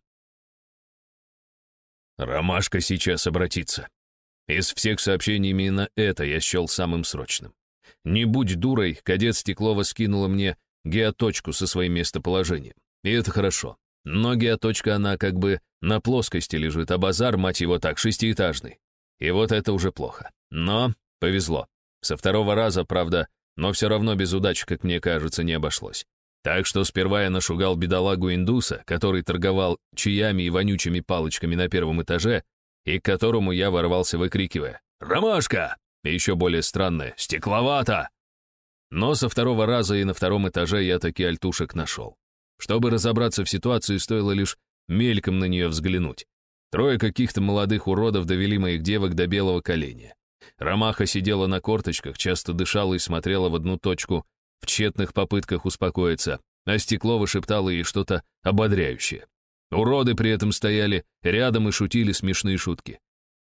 Speaker 2: «Ромашка сейчас обратится. Из всех сообщений именно это я счел самым срочным. Не будь дурой, кадет Стеклова скинула мне геоточку со своим местоположением. И это хорошо. Но геоточка, она как бы на плоскости лежит, а базар, мать его так, 6-этажный. И вот это уже плохо. Но повезло. Со второго раза, правда, но все равно без удачи, как мне кажется, не обошлось. Так что сперва я нашугал бедолагу-индуса, который торговал чаями и вонючими палочками на первом этаже, и к которому я ворвался, выкрикивая «Ромашка!» и еще более странное «Стекловато!». Но со второго раза и на втором этаже я таки альтушек нашел. Чтобы разобраться в ситуации, стоило лишь мельком на нее взглянуть. Трое каких-то молодых уродов довели моих девок до белого коленя. Ромаха сидела на корточках, часто дышала и смотрела в одну точку, в тщетных попытках успокоиться, а Стеклова шептала ей что-то ободряющее. Уроды при этом стояли рядом и шутили смешные шутки.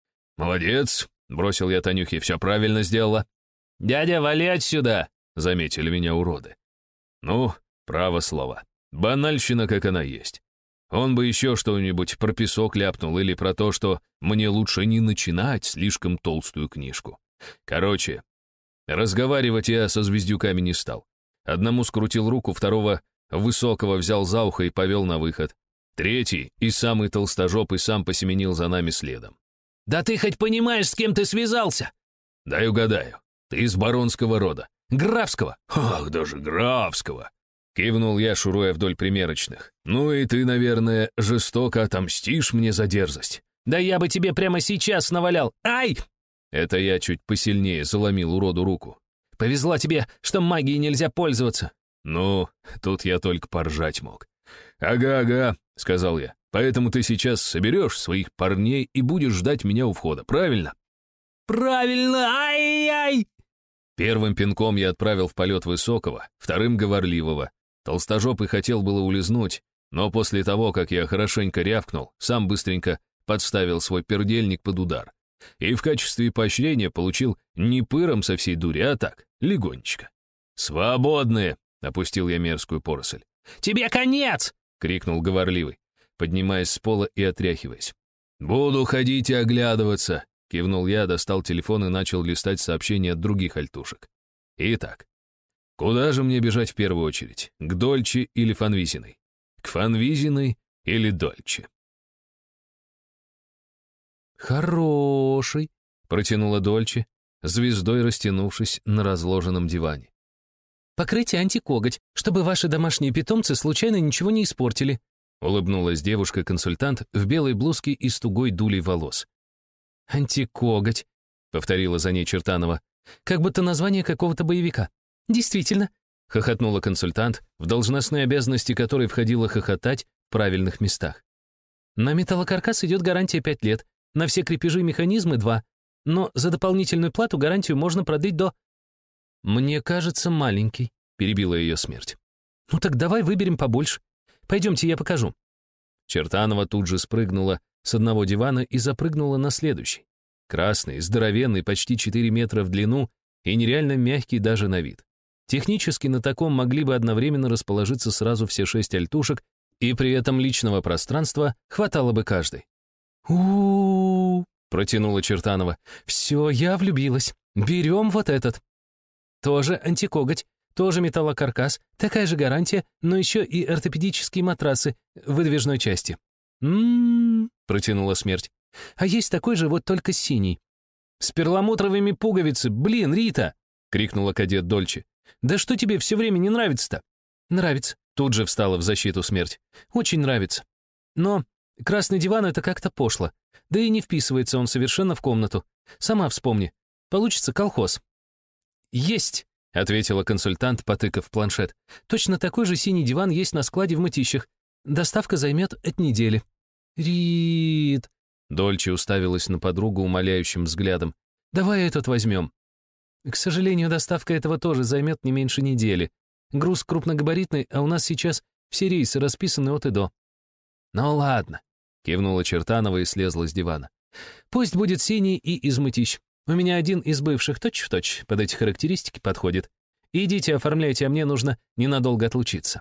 Speaker 2: «Молодец», — бросил я Танюхе, — «все правильно сделала».
Speaker 3: «Дядя, вали отсюда!»
Speaker 2: — заметили меня уроды. Ну, право слово. Банальщина, как она есть. Он бы еще что-нибудь про песок ляпнул или про то, что мне лучше не начинать слишком толстую книжку. Короче, разговаривать я со звездюками не стал. Одному скрутил руку, второго высокого взял за ухо и повел на выход. Третий и самый толстожопый сам посеменил за нами следом.
Speaker 3: «Да ты хоть понимаешь, с кем ты связался?»
Speaker 2: «Дай угадаю. Ты из баронского рода».
Speaker 3: «Графского».
Speaker 2: «Ах, даже графского!» Кивнул я, шуруя вдоль примерочных. «Ну и ты, наверное, жестоко отомстишь мне за дерзость».
Speaker 3: «Да я бы тебе прямо сейчас навалял! Ай!»
Speaker 2: Это я чуть посильнее заломил уроду руку.
Speaker 3: «Повезло тебе, что магией нельзя пользоваться».
Speaker 2: Ну, тут я только поржать мог. «Ага», — сказал я. «Поэтому ты сейчас соберешь своих парней и будешь ждать меня у входа, правильно?»
Speaker 3: «Правильно! Ай-яй!»
Speaker 2: Первым пинком я отправил в полет Высокого, вторым — Говорливого. Толстожопый хотел было улизнуть, но после того, как я хорошенько рявкнул, сам быстренько подставил свой пердельник под удар. И в качестве поощрения получил не пыром со всей дури, а так, легонечко. «Свободные!» — опустил я мерзкую поросль.
Speaker 3: «Тебе конец!»
Speaker 2: — крикнул Говорливый, поднимаясь с пола и отряхиваясь. «Буду ходить и оглядываться!» — кивнул я, достал телефон и начал листать сообщения от других альтушек. Итак, куда же мне бежать в первую очередь? К Дольче или Фанвизиной? К Фанвизиной или Дольче?
Speaker 3: «Хороший», —
Speaker 2: протянула Дольче, звездой растянувшись на разложенном диване.
Speaker 3: «Покрытие антикоготь, чтобы ваши домашние питомцы случайно ничего не испортили», —
Speaker 2: улыбнулась девушка-консультант в белой блузке и с тугой дулей волос.
Speaker 3: «Антикоготь», — повторила за ней Чертанова, «как будто название какого-то боевика». «Действительно», — хохотнула консультант, в должностные обязанности которой входило хохотать в правильных местах. «На металлокаркас идет гарантия 5 лет, на все крепежи и механизмы 2, но за дополнительную плату гарантию можно продлить до...» «Мне кажется, маленький», — перебила ее смерть. «Ну так давай выберем побольше. Пойдемте, я покажу».
Speaker 2: Чертанова тут же спрыгнула с одного дивана и запрыгнула на следующий. Красный, здоровенный, почти 4 метра в длину и нереально мягкий даже на вид. Технически на таком могли бы одновременно расположиться сразу все 6 альтушек, и при этом личного пространства хватало бы каждой.
Speaker 3: «У-у-у»,
Speaker 2: протянула Чертанова.
Speaker 3: «Все, я влюбилась. Берем вот этот. Тоже антикоготь, тоже металлокаркас, такая же гарантия, но еще и ортопедические матрасы в выдвижной части». Протянула смерть. «А есть такой же, вот только синий. С перламутровыми пуговицами. Блин, Рита!» — крикнула кадет Дольче. «Да что тебе все время не нравится-то?» «Нравится», — тут же встала в защиту смерть. «Очень нравится. Но красный диван — это как-то пошло. Да и не вписывается он совершенно в комнату. Сама вспомни. Получится колхоз». «Есть!» — ответила консультант, потыкав планшет. «Точно такой же синий диван есть на складе в Мытищах. Доставка займет от недели». «Рит!» — Дольче уставилась на подругу умоляющим взглядом. «Давай этот возьмем». «К сожалению, доставка этого тоже займет не меньше недели. Груз крупногабаритный, а у нас сейчас все рейсы расписаны от и до». «Ну ладно», — кивнула Чертанова и слезла с дивана. «Пусть будет синий и из Мытищ. У меня один из бывших точь-в-точь под эти характеристики подходит. Идите, оформляйте, а мне нужно ненадолго отлучиться».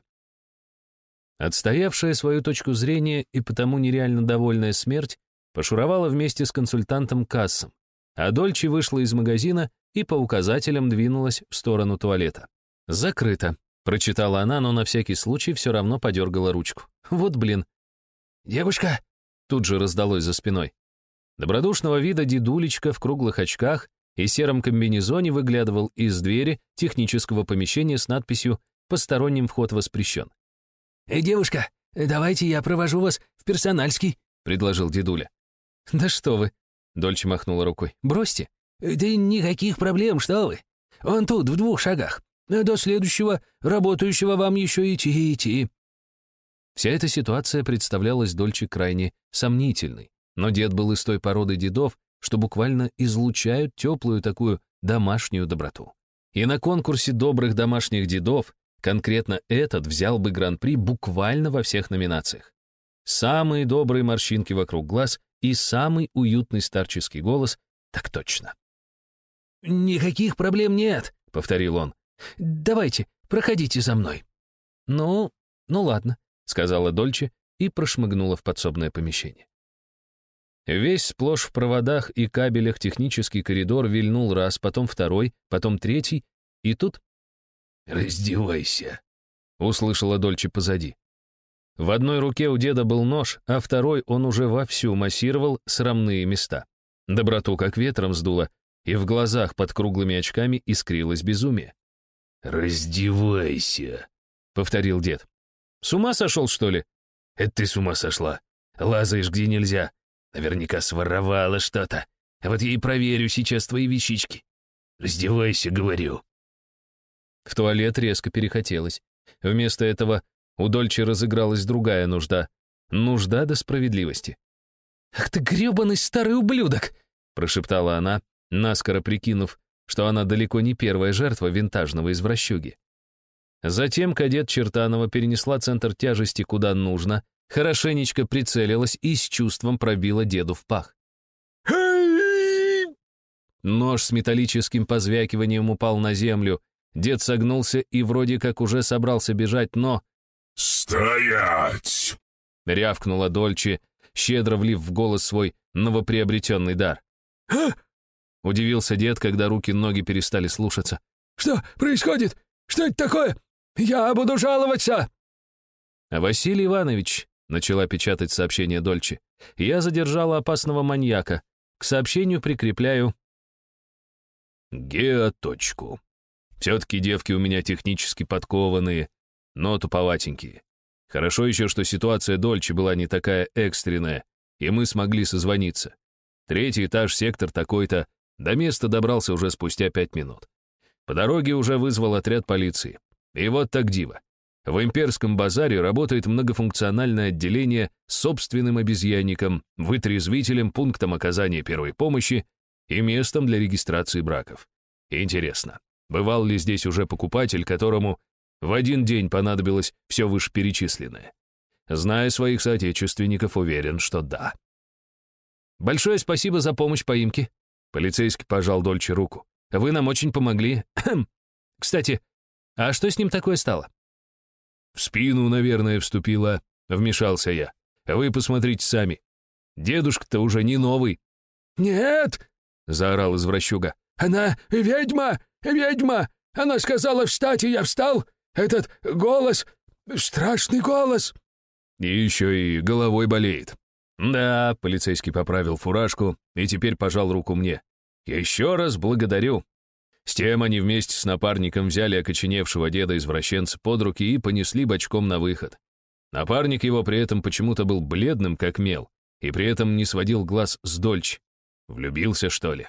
Speaker 2: Отстоявшая свою точку зрения и потому нереально довольная смерть пошуровала вместе с консультантом кассом, а Дольче вышла из магазина и по указателям двинулась в сторону туалета. «Закрыто», — прочитала она, но на всякий случай все равно подергала ручку. «Вот блин».
Speaker 3: «Девушка!»
Speaker 2: — тут же раздалось за спиной. Добродушного вида дедулечка в круглых очках и сером комбинезоне выглядывал из двери технического помещения с надписью «Посторонним вход воспрещен».
Speaker 3: «Девушка, давайте я провожу вас в персональский», — предложил дедуля.
Speaker 2: «Да что вы», — Дольче махнула рукой, — «бросьте».
Speaker 3: «Да никаких проблем, что вы. Он тут, в 2 шагах. До следующего работающего вам еще идти. Вся эта ситуация представлялась Дольче крайне сомнительной, но дед был из той породы дедов, что буквально излучают теплую такую домашнюю доброту. И на конкурсе добрых домашних дедов конкретно этот взял бы гран-при буквально во всех номинациях. Самые добрые морщинки вокруг глаз и самый уютный старческий голос, так точно. «Никаких проблем нет», — повторил он. «Давайте, проходите за мной». «Ну ладно», — сказала Дольче и прошмыгнула в подсобное помещение. Весь сплошь в проводах и кабелях технический коридор вильнул раз, потом второй, потом третий, и тут...
Speaker 4: «Раздевайся»,
Speaker 3: — услышала Дольче позади. В одной руке у деда был нож, а второй он уже вовсю массировал срамные места. Доброту как ветром сдуло, и в глазах под круглыми очками искрилось безумие.
Speaker 4: «Раздевайся», — повторил дед.
Speaker 3: «С ума сошел, что ли?»
Speaker 4: «Это ты с ума сошла. Лазаешь где нельзя. Наверняка своровала что-то. А вот я и проверю сейчас твои вещички. Раздевайся, говорю».
Speaker 3: В туалет резко перехотелось. Вместо этого у Дольче разыгралась другая нужда. Нужда до справедливости. «Ах ты гребаный старый ублюдок!» прошептала она, наскоро прикинув, что она далеко не первая жертва винтажного извращуги. Затем кадет Чертанова перенесла центр тяжести куда нужно, хорошенечко прицелилась и с чувством пробила деду в пах. Нож с металлическим позвякиванием упал на землю. Дед согнулся и вроде как уже собрался бежать, но...
Speaker 4: «Стоять!»
Speaker 3: — рявкнула Дольче, щедро влив в голос свой новоприобретенный дар. Удивился дед, когда руки-ноги перестали слушаться.
Speaker 4: «Что происходит? Что это такое? Я буду жаловаться!»
Speaker 3: «Василий Иванович», — начала печатать сообщение Дольче, «я задержала опасного маньяка. К сообщению прикрепляю...»
Speaker 2: «Геоточку. Все-таки девки у меня технически подкованные, но туповатенькие. Хорошо еще, что ситуация Дольче была не такая экстренная, и мы смогли созвониться. 3-й этаж, сектор такой-то, до места добрался уже спустя 5 минут. По дороге уже вызвал отряд полиции. И вот так диво. В Имперском базаре работает многофункциональное отделение с собственным обезьянником, вытрезвителем, пунктом оказания первой помощи и местом для регистрации браков. Интересно, бывал ли здесь уже покупатель, которому в один день понадобилось все вышеперечисленное? Зная своих соотечественников, уверен, что да.
Speaker 3: «Большое спасибо за помощь в поимке». Полицейский пожал Дольче руку. «Вы нам очень помогли. Кстати, а что с ним такое стало?»
Speaker 2: «В спину, наверное, вступила», — вмешался я. «Вы посмотрите сами. Дедушка-то уже не новый».
Speaker 4: «Нет!»
Speaker 2: — заорал извращуга.
Speaker 4: «Она ведьма! Ведьма! Она сказала встать, и я встал! Этот голос... страшный голос!»
Speaker 2: «И еще и головой болеет». «Да», — полицейский поправил фуражку и теперь пожал руку мне. «Еще раз благодарю». С тем они вместе с напарником взяли окоченевшего деда-извращенца под руки и понесли бочком на выход. Напарник его при этом почему-то был бледным, как мел, и при этом не сводил глаз с Дольче. Влюбился, что ли?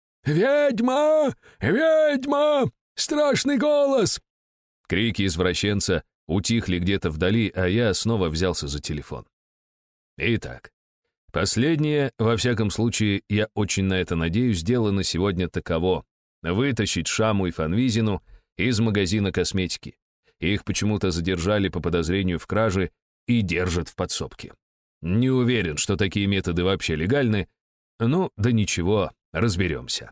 Speaker 4: «Ведьма! Ведьма! Страшный голос!»
Speaker 2: Крики извращенца утихли где-то вдали, а я снова взялся за телефон. Итак, последнее, во всяком случае, я очень на это надеюсь, сделано сегодня таково: вытащить Шаму и Фанвизину из магазина косметики. Их почему-то задержали по подозрению в краже и держат в подсобке. Не уверен, что такие методы вообще легальны. Ну, да ничего, разберемся.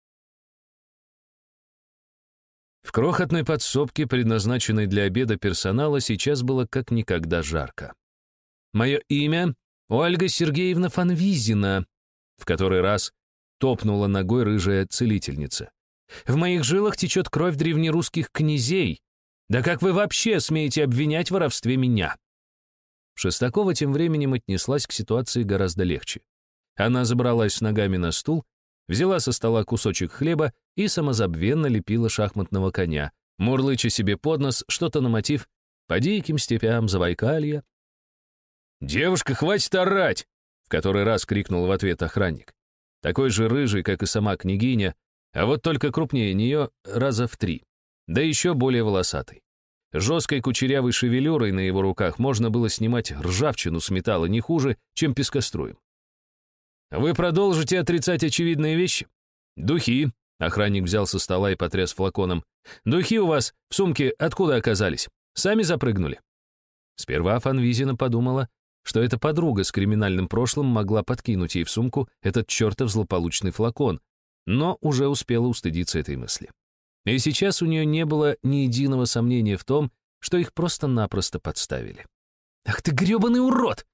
Speaker 3: В крохотной подсобке, предназначенной для обеда персонала, сейчас было как никогда жарко. «Мое имя — Ольга Сергеевна Фанвизина», в который раз топнула ногой рыжая целительница. «В моих жилах течет кровь древнерусских князей. Да как вы вообще смеете обвинять в воровстве меня?» Шестакова тем временем отнеслась к ситуации гораздо легче. Она забралась с ногами на стул, взяла со стола кусочек хлеба и самозабвенно лепила шахматного коня, мурлыча себе под нос что-то на мотив «По диким степям Забайкалья». «Девушка, хватит орать!» — в который раз крикнул в ответ охранник. Такой же рыжий, как и сама княгиня, а вот только крупнее нее раза в 3, да еще более волосатый.
Speaker 1: Жесткой кучерявой шевелюрой на его руках можно было снимать ржавчину с металла не хуже, чем пескоструем. «Вы продолжите отрицать очевидные вещи?» «Духи», — охранник взял со стола и потряс флаконом. «Духи у вас в сумке откуда оказались? Сами запрыгнули?» Сперва Фанвизина подумала, что эта подруга с криминальным прошлым могла подкинуть ей в сумку этот чертов злополучный флакон, но уже успела устыдиться этой мысли. И сейчас у нее не было ни единого сомнения в том, что их просто-напросто подставили. «Ах ты гребаный урод!»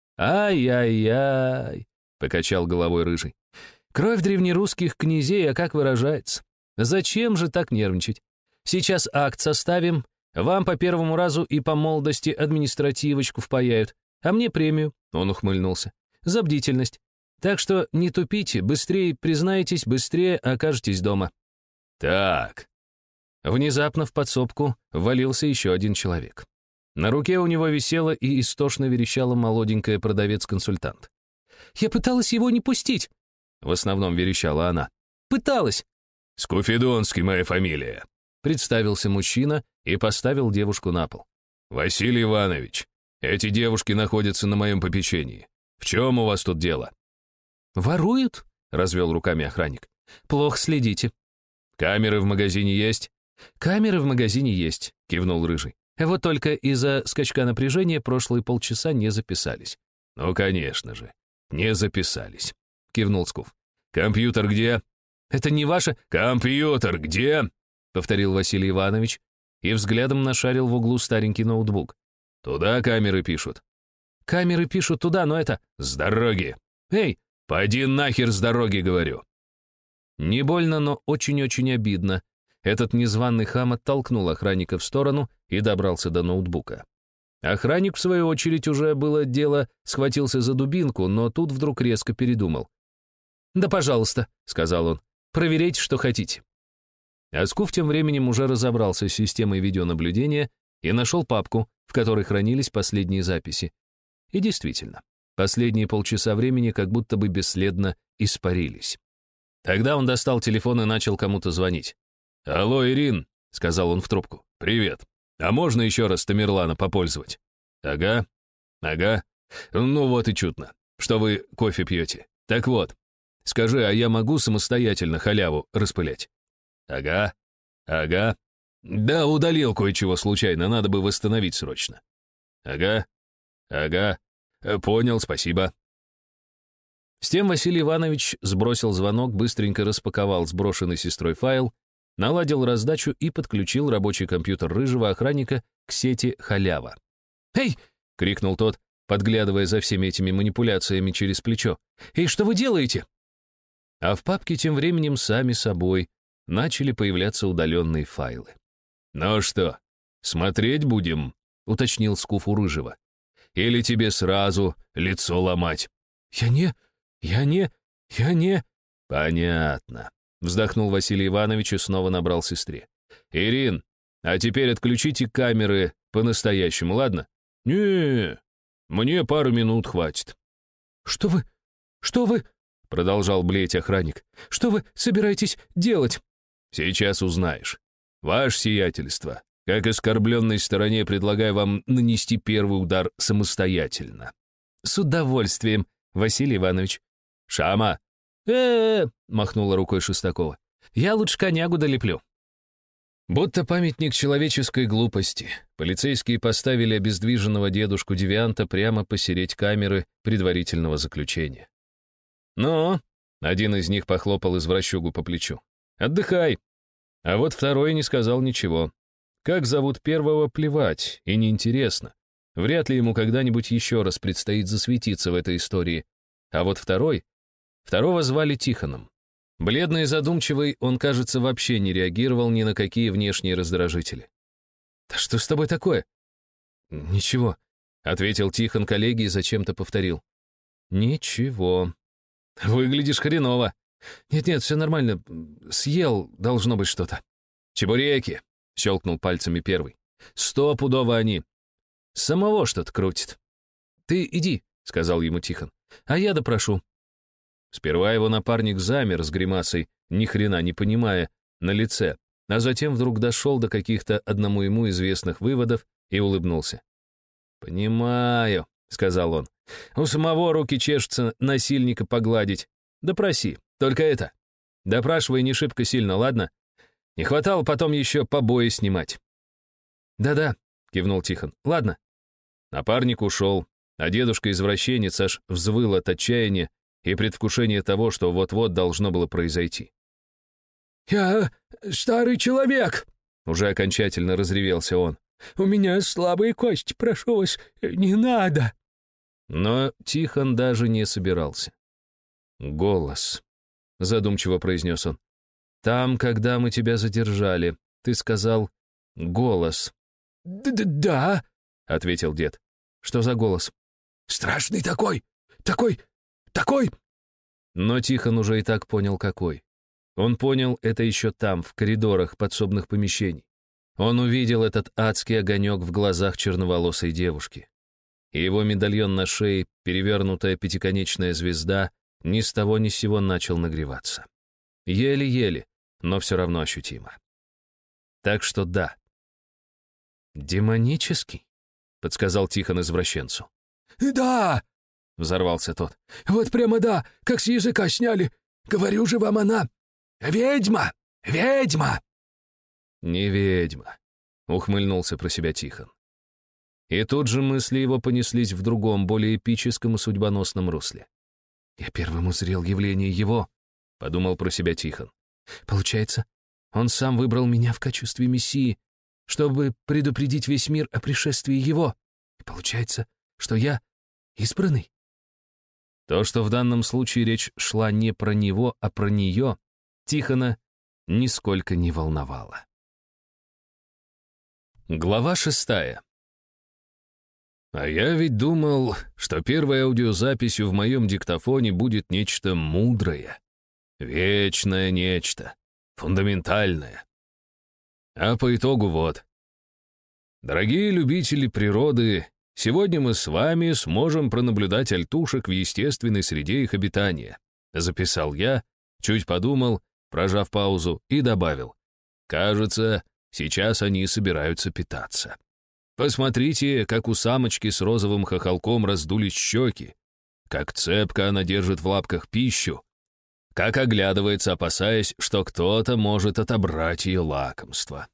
Speaker 1: «Ай-яй-яй!» — покачал головой Рыжий. «Кровь древнерусских князей, а как выражается? Зачем же так нервничать? Сейчас акт составим, вам по первому разу и по молодости административочку впаяют, а мне премию», — он ухмыльнулся, — «за бдительность. Так что не тупите, быстрее признаетесь, быстрее окажетесь дома». «Так». Внезапно в подсобку ввалился еще один человек. На руке у него висела и истошно верещала молоденькая продавец-консультант. «Я пыталась его не пустить», — в основном верещала она. «Пыталась».
Speaker 2: «Скуфидонский моя фамилия», — представился мужчина и поставил девушку на пол. «Василий Иванович, эти девушки находятся на моем попечении. В чем у вас тут дело?»
Speaker 1: «Воруют?» — развел руками охранник. «Плохо следите».
Speaker 2: «Камеры в магазине есть?»
Speaker 1: «Камеры в магазине есть», — кивнул Рыжий. «Вот только из-за скачка напряжения прошлые полчаса не записались».
Speaker 2: «Ну, конечно же, не записались», — кивнул Скуф. «Компьютер где?»
Speaker 1: «Это не ваше...»
Speaker 2: «Компьютер где?»
Speaker 1: — повторил Василий Иванович и взглядом нашарил в углу старенький ноутбук.
Speaker 2: «Туда камеры пишут».
Speaker 1: «Камеры пишут туда, но это...»
Speaker 2: «С дороги!»
Speaker 1: «Эй!»
Speaker 2: «Пойди нахер с дороги, говорю!»
Speaker 1: Не больно, но очень-очень обидно. Этот незваный хам оттолкнул охранника в сторону и добрался до ноутбука. Охранник, в свою очередь, уже было дело, схватился за дубинку, но тут вдруг резко передумал. «Да, пожалуйста», — сказал он, — «проверяйте, что хотите». Аскуф тем временем уже разобрался с системой видеонаблюдения и нашел папку, в которой хранились последние записи. И действительно, последние полчаса времени как будто бы бесследно испарились. Тогда он достал телефон и начал кому-то звонить.
Speaker 2: «Алло, Ирин», — сказал он в трубку. «Привет. А можно еще раз Тамерлана попользовать?» «Ага. Ну вот и чудно, что вы кофе пьете. Так вот, скажи, а я могу самостоятельно халяву распылять?» «Ага. Да, удалил кое-чего случайно, надо бы восстановить срочно». «Ага. Понял, спасибо».
Speaker 1: С тем Василий Иванович сбросил звонок, быстренько распаковал сброшенный сестрой файл, наладил раздачу и подключил рабочий компьютер рыжего охранника к сети «Халява». «Эй!» — крикнул тот, подглядывая за всеми этими манипуляциями через плечо. «Эй, что вы делаете?» А в папке тем временем сами собой начали появляться удаленные файлы.
Speaker 2: «Ну что, смотреть будем?» — уточнил Скуф у рыжего. «Или тебе сразу лицо ломать?»
Speaker 1: «Я не...»
Speaker 2: «Понятно», — вздохнул Василий Иванович и снова набрал сестре. «Ирин, а теперь отключите камеры по-настоящему, ладно?» «Не, мне пару минут хватит».
Speaker 1: Что вы...» — продолжал блеять охранник. «Что вы собираетесь делать?»
Speaker 2: «Сейчас узнаешь. Ваше сиятельство, как оскорбленной стороне предлагаю вам нанести первый удар самостоятельно».
Speaker 1: «С удовольствием, Василий Иванович».
Speaker 2: «Шама!»
Speaker 1: махнула рукой Шестакова. «Я лучше конягу долеплю». Будто памятник человеческой глупости, полицейские поставили обездвиженного дедушку-девианта прямо посередь камеры предварительного заключения. «Ну?» — один из них похлопал извращугу по плечу. «Отдыхай». А вот второй не сказал ничего. Как зовут первого, плевать, и неинтересно. Вряд ли ему когда-нибудь еще раз предстоит засветиться в этой истории. А вот второго звали Тихоном. Бледный и задумчивый, он, кажется, вообще не реагировал ни на какие внешние раздражители. «Да что с тобой такое?» «Ничего», — ответил Тихон коллеге и зачем-то повторил. «Ничего. Выглядишь хреново. Нет, все нормально. Съел, должно быть, что-то». «Чебуреки», — щелкнул пальцами первый. «Стопудово они. Самого что-то крутит». «Ты иди», — сказал ему Тихон, — «а я допрошу». Сперва его напарник замер с гримасой, ни хрена не понимая, на лице, а затем вдруг дошел до каких-то одному ему известных выводов и улыбнулся. «Понимаю», — сказал он. «У самого руки чешутся насильника погладить. Допроси, только это. Допрашивай не шибко сильно, ладно? Не хватало потом еще побои снимать». «Да-да», — кивнул Тихон. «Ладно». Напарник ушел, а дедушка-извращенец аж взвыл от отчаяния и предвкушения того, что вот-вот должно было произойти.
Speaker 4: «Я старый человек!»
Speaker 1: — уже окончательно разревелся он.
Speaker 4: «У меня слабые кости, прошу вас, не надо!»
Speaker 1: Но Тихон даже не собирался. «Голос», — задумчиво произнес он. «Там, когда мы тебя задержали, ты сказал «голос».
Speaker 4: «Да»,
Speaker 1: — ответил дед. «Что за голос?»
Speaker 4: «Страшный такой! Такой!»
Speaker 1: Но Тихон уже и так понял, какой. Он понял это еще там, в коридорах подсобных помещений. Он увидел этот адский огонек в глазах черноволосой девушки. И его медальон на шее, перевернутая пятиконечная звезда, ни с того ни с сего начал нагреваться. Еле-еле, но все равно ощутимо. Так что да. «Демонический?» — подсказал Тихон извращенцу.
Speaker 4: «Да!»
Speaker 1: — взорвался тот.
Speaker 4: «Вот прямо да, как с языка сняли. Говорю же вам, она ведьма! Ведьма!»
Speaker 1: «Не ведьма», — ухмыльнулся про себя Тихон. И тут же мысли его понеслись в другом, более эпическом и судьбоносном русле. «Я первым узрел явление его», — подумал про себя Тихон. «Получается, он сам выбрал меня в качестве мессии, чтобы предупредить весь мир о пришествии его. И получается, что я избранный». То, что в данном случае речь шла не про него, а про нее, Тихона нисколько не волновало. Глава 6. А я ведь думал, что первой аудиозаписью в моем диктофоне будет нечто мудрое, вечное нечто, фундаментальное. А по итогу вот. Дорогие любители природы, сегодня мы с вами сможем пронаблюдать альтушек в естественной среде их обитания. Записал я, чуть подумал, прожав паузу, и добавил. Кажется, сейчас они собираются питаться. Посмотрите, как у самочки с розовым хохолком раздулись щеки, как цепко она держит в лапках пищу, как оглядывается, опасаясь, что кто-то может отобрать ее лакомство.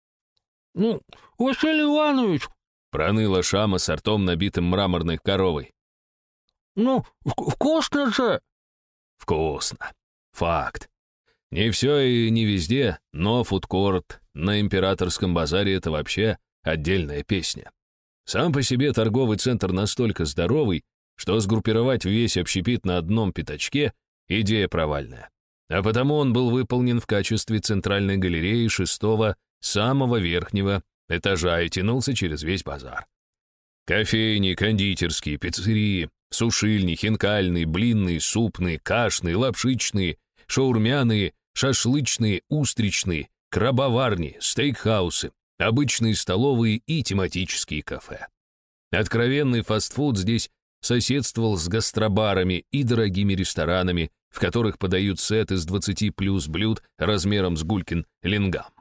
Speaker 4: «Ну, Василий Иванович!»
Speaker 1: — проныла Шама с ртом, набитым мраморной коровой.
Speaker 4: «Ну, вкусно же!»
Speaker 1: Вкусно. Факт. Не все и не везде, но фудкорт на Императорском базаре — это вообще отдельная песня. Сам по себе торговый центр настолько здоровый, что сгруппировать весь общепит на одном пятачке — идея провальная. А потому он был выполнен в качестве центральной галереи 6-го, самого верхнего этажа и тянулся через весь базар. Кофейни, кондитерские, пиццерии, сушильни, хинкальные, блинные, супные, кашные, лапшичные, шаурмяные, шашлычные, устричные, крабоварни, стейкхаусы, обычные столовые и тематические кафе. Откровенный фастфуд здесь соседствовал с гастробарами и дорогими ресторанами, в которых подают сет из 20+ блюд размером с гулькин лингам.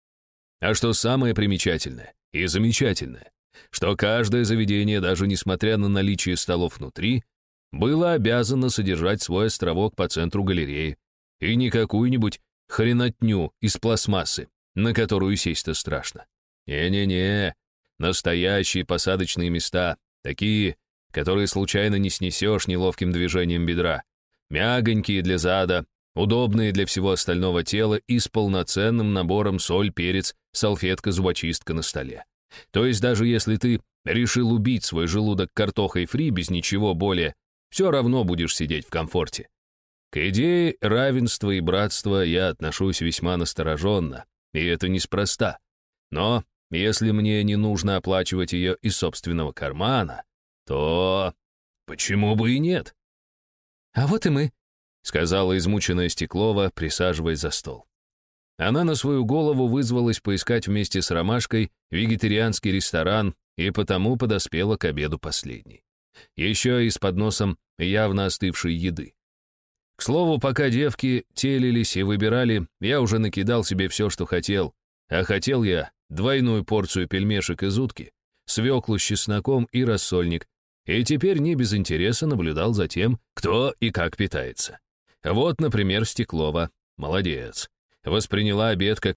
Speaker 1: А что самое примечательное и замечательное, что каждое заведение, даже несмотря на наличие столов внутри, было обязано содержать свой островок по центру галереи, и не какую-нибудь хренотню из пластмассы, на которую сесть-то страшно. Не-не-не, настоящие посадочные места, такие, которые случайно не снесешь неловким движением бедра, мягонькие для зада, удобные для всего остального тела и с полноценным набором соль, перец, салфетка, зубочистка на столе. То есть даже если ты решил убить свой желудок картохой фри без ничего более, все равно будешь сидеть в комфорте. К идее равенства и братства я отношусь весьма настороженно, и это неспроста. Но если мне не нужно оплачивать ее из собственного кармана, то почему бы и нет? «А вот и мы», — сказала измученная Стеклова, присаживаясь за стол. Она на свою голову вызвалась поискать вместе с Ромашкой вегетарианский ресторан и потому подоспела к обеду последней. Еще и с подносом явно остывшей еды. К слову, пока девки телились и выбирали, я уже накидал себе все, что хотел. А хотел я двойную порцию пельмешек из утки, свеклу с чесноком и рассольник, и теперь не без интереса наблюдал за тем, кто и как питается. Вот, например, Стеклова. Молодец. Восприняла обед как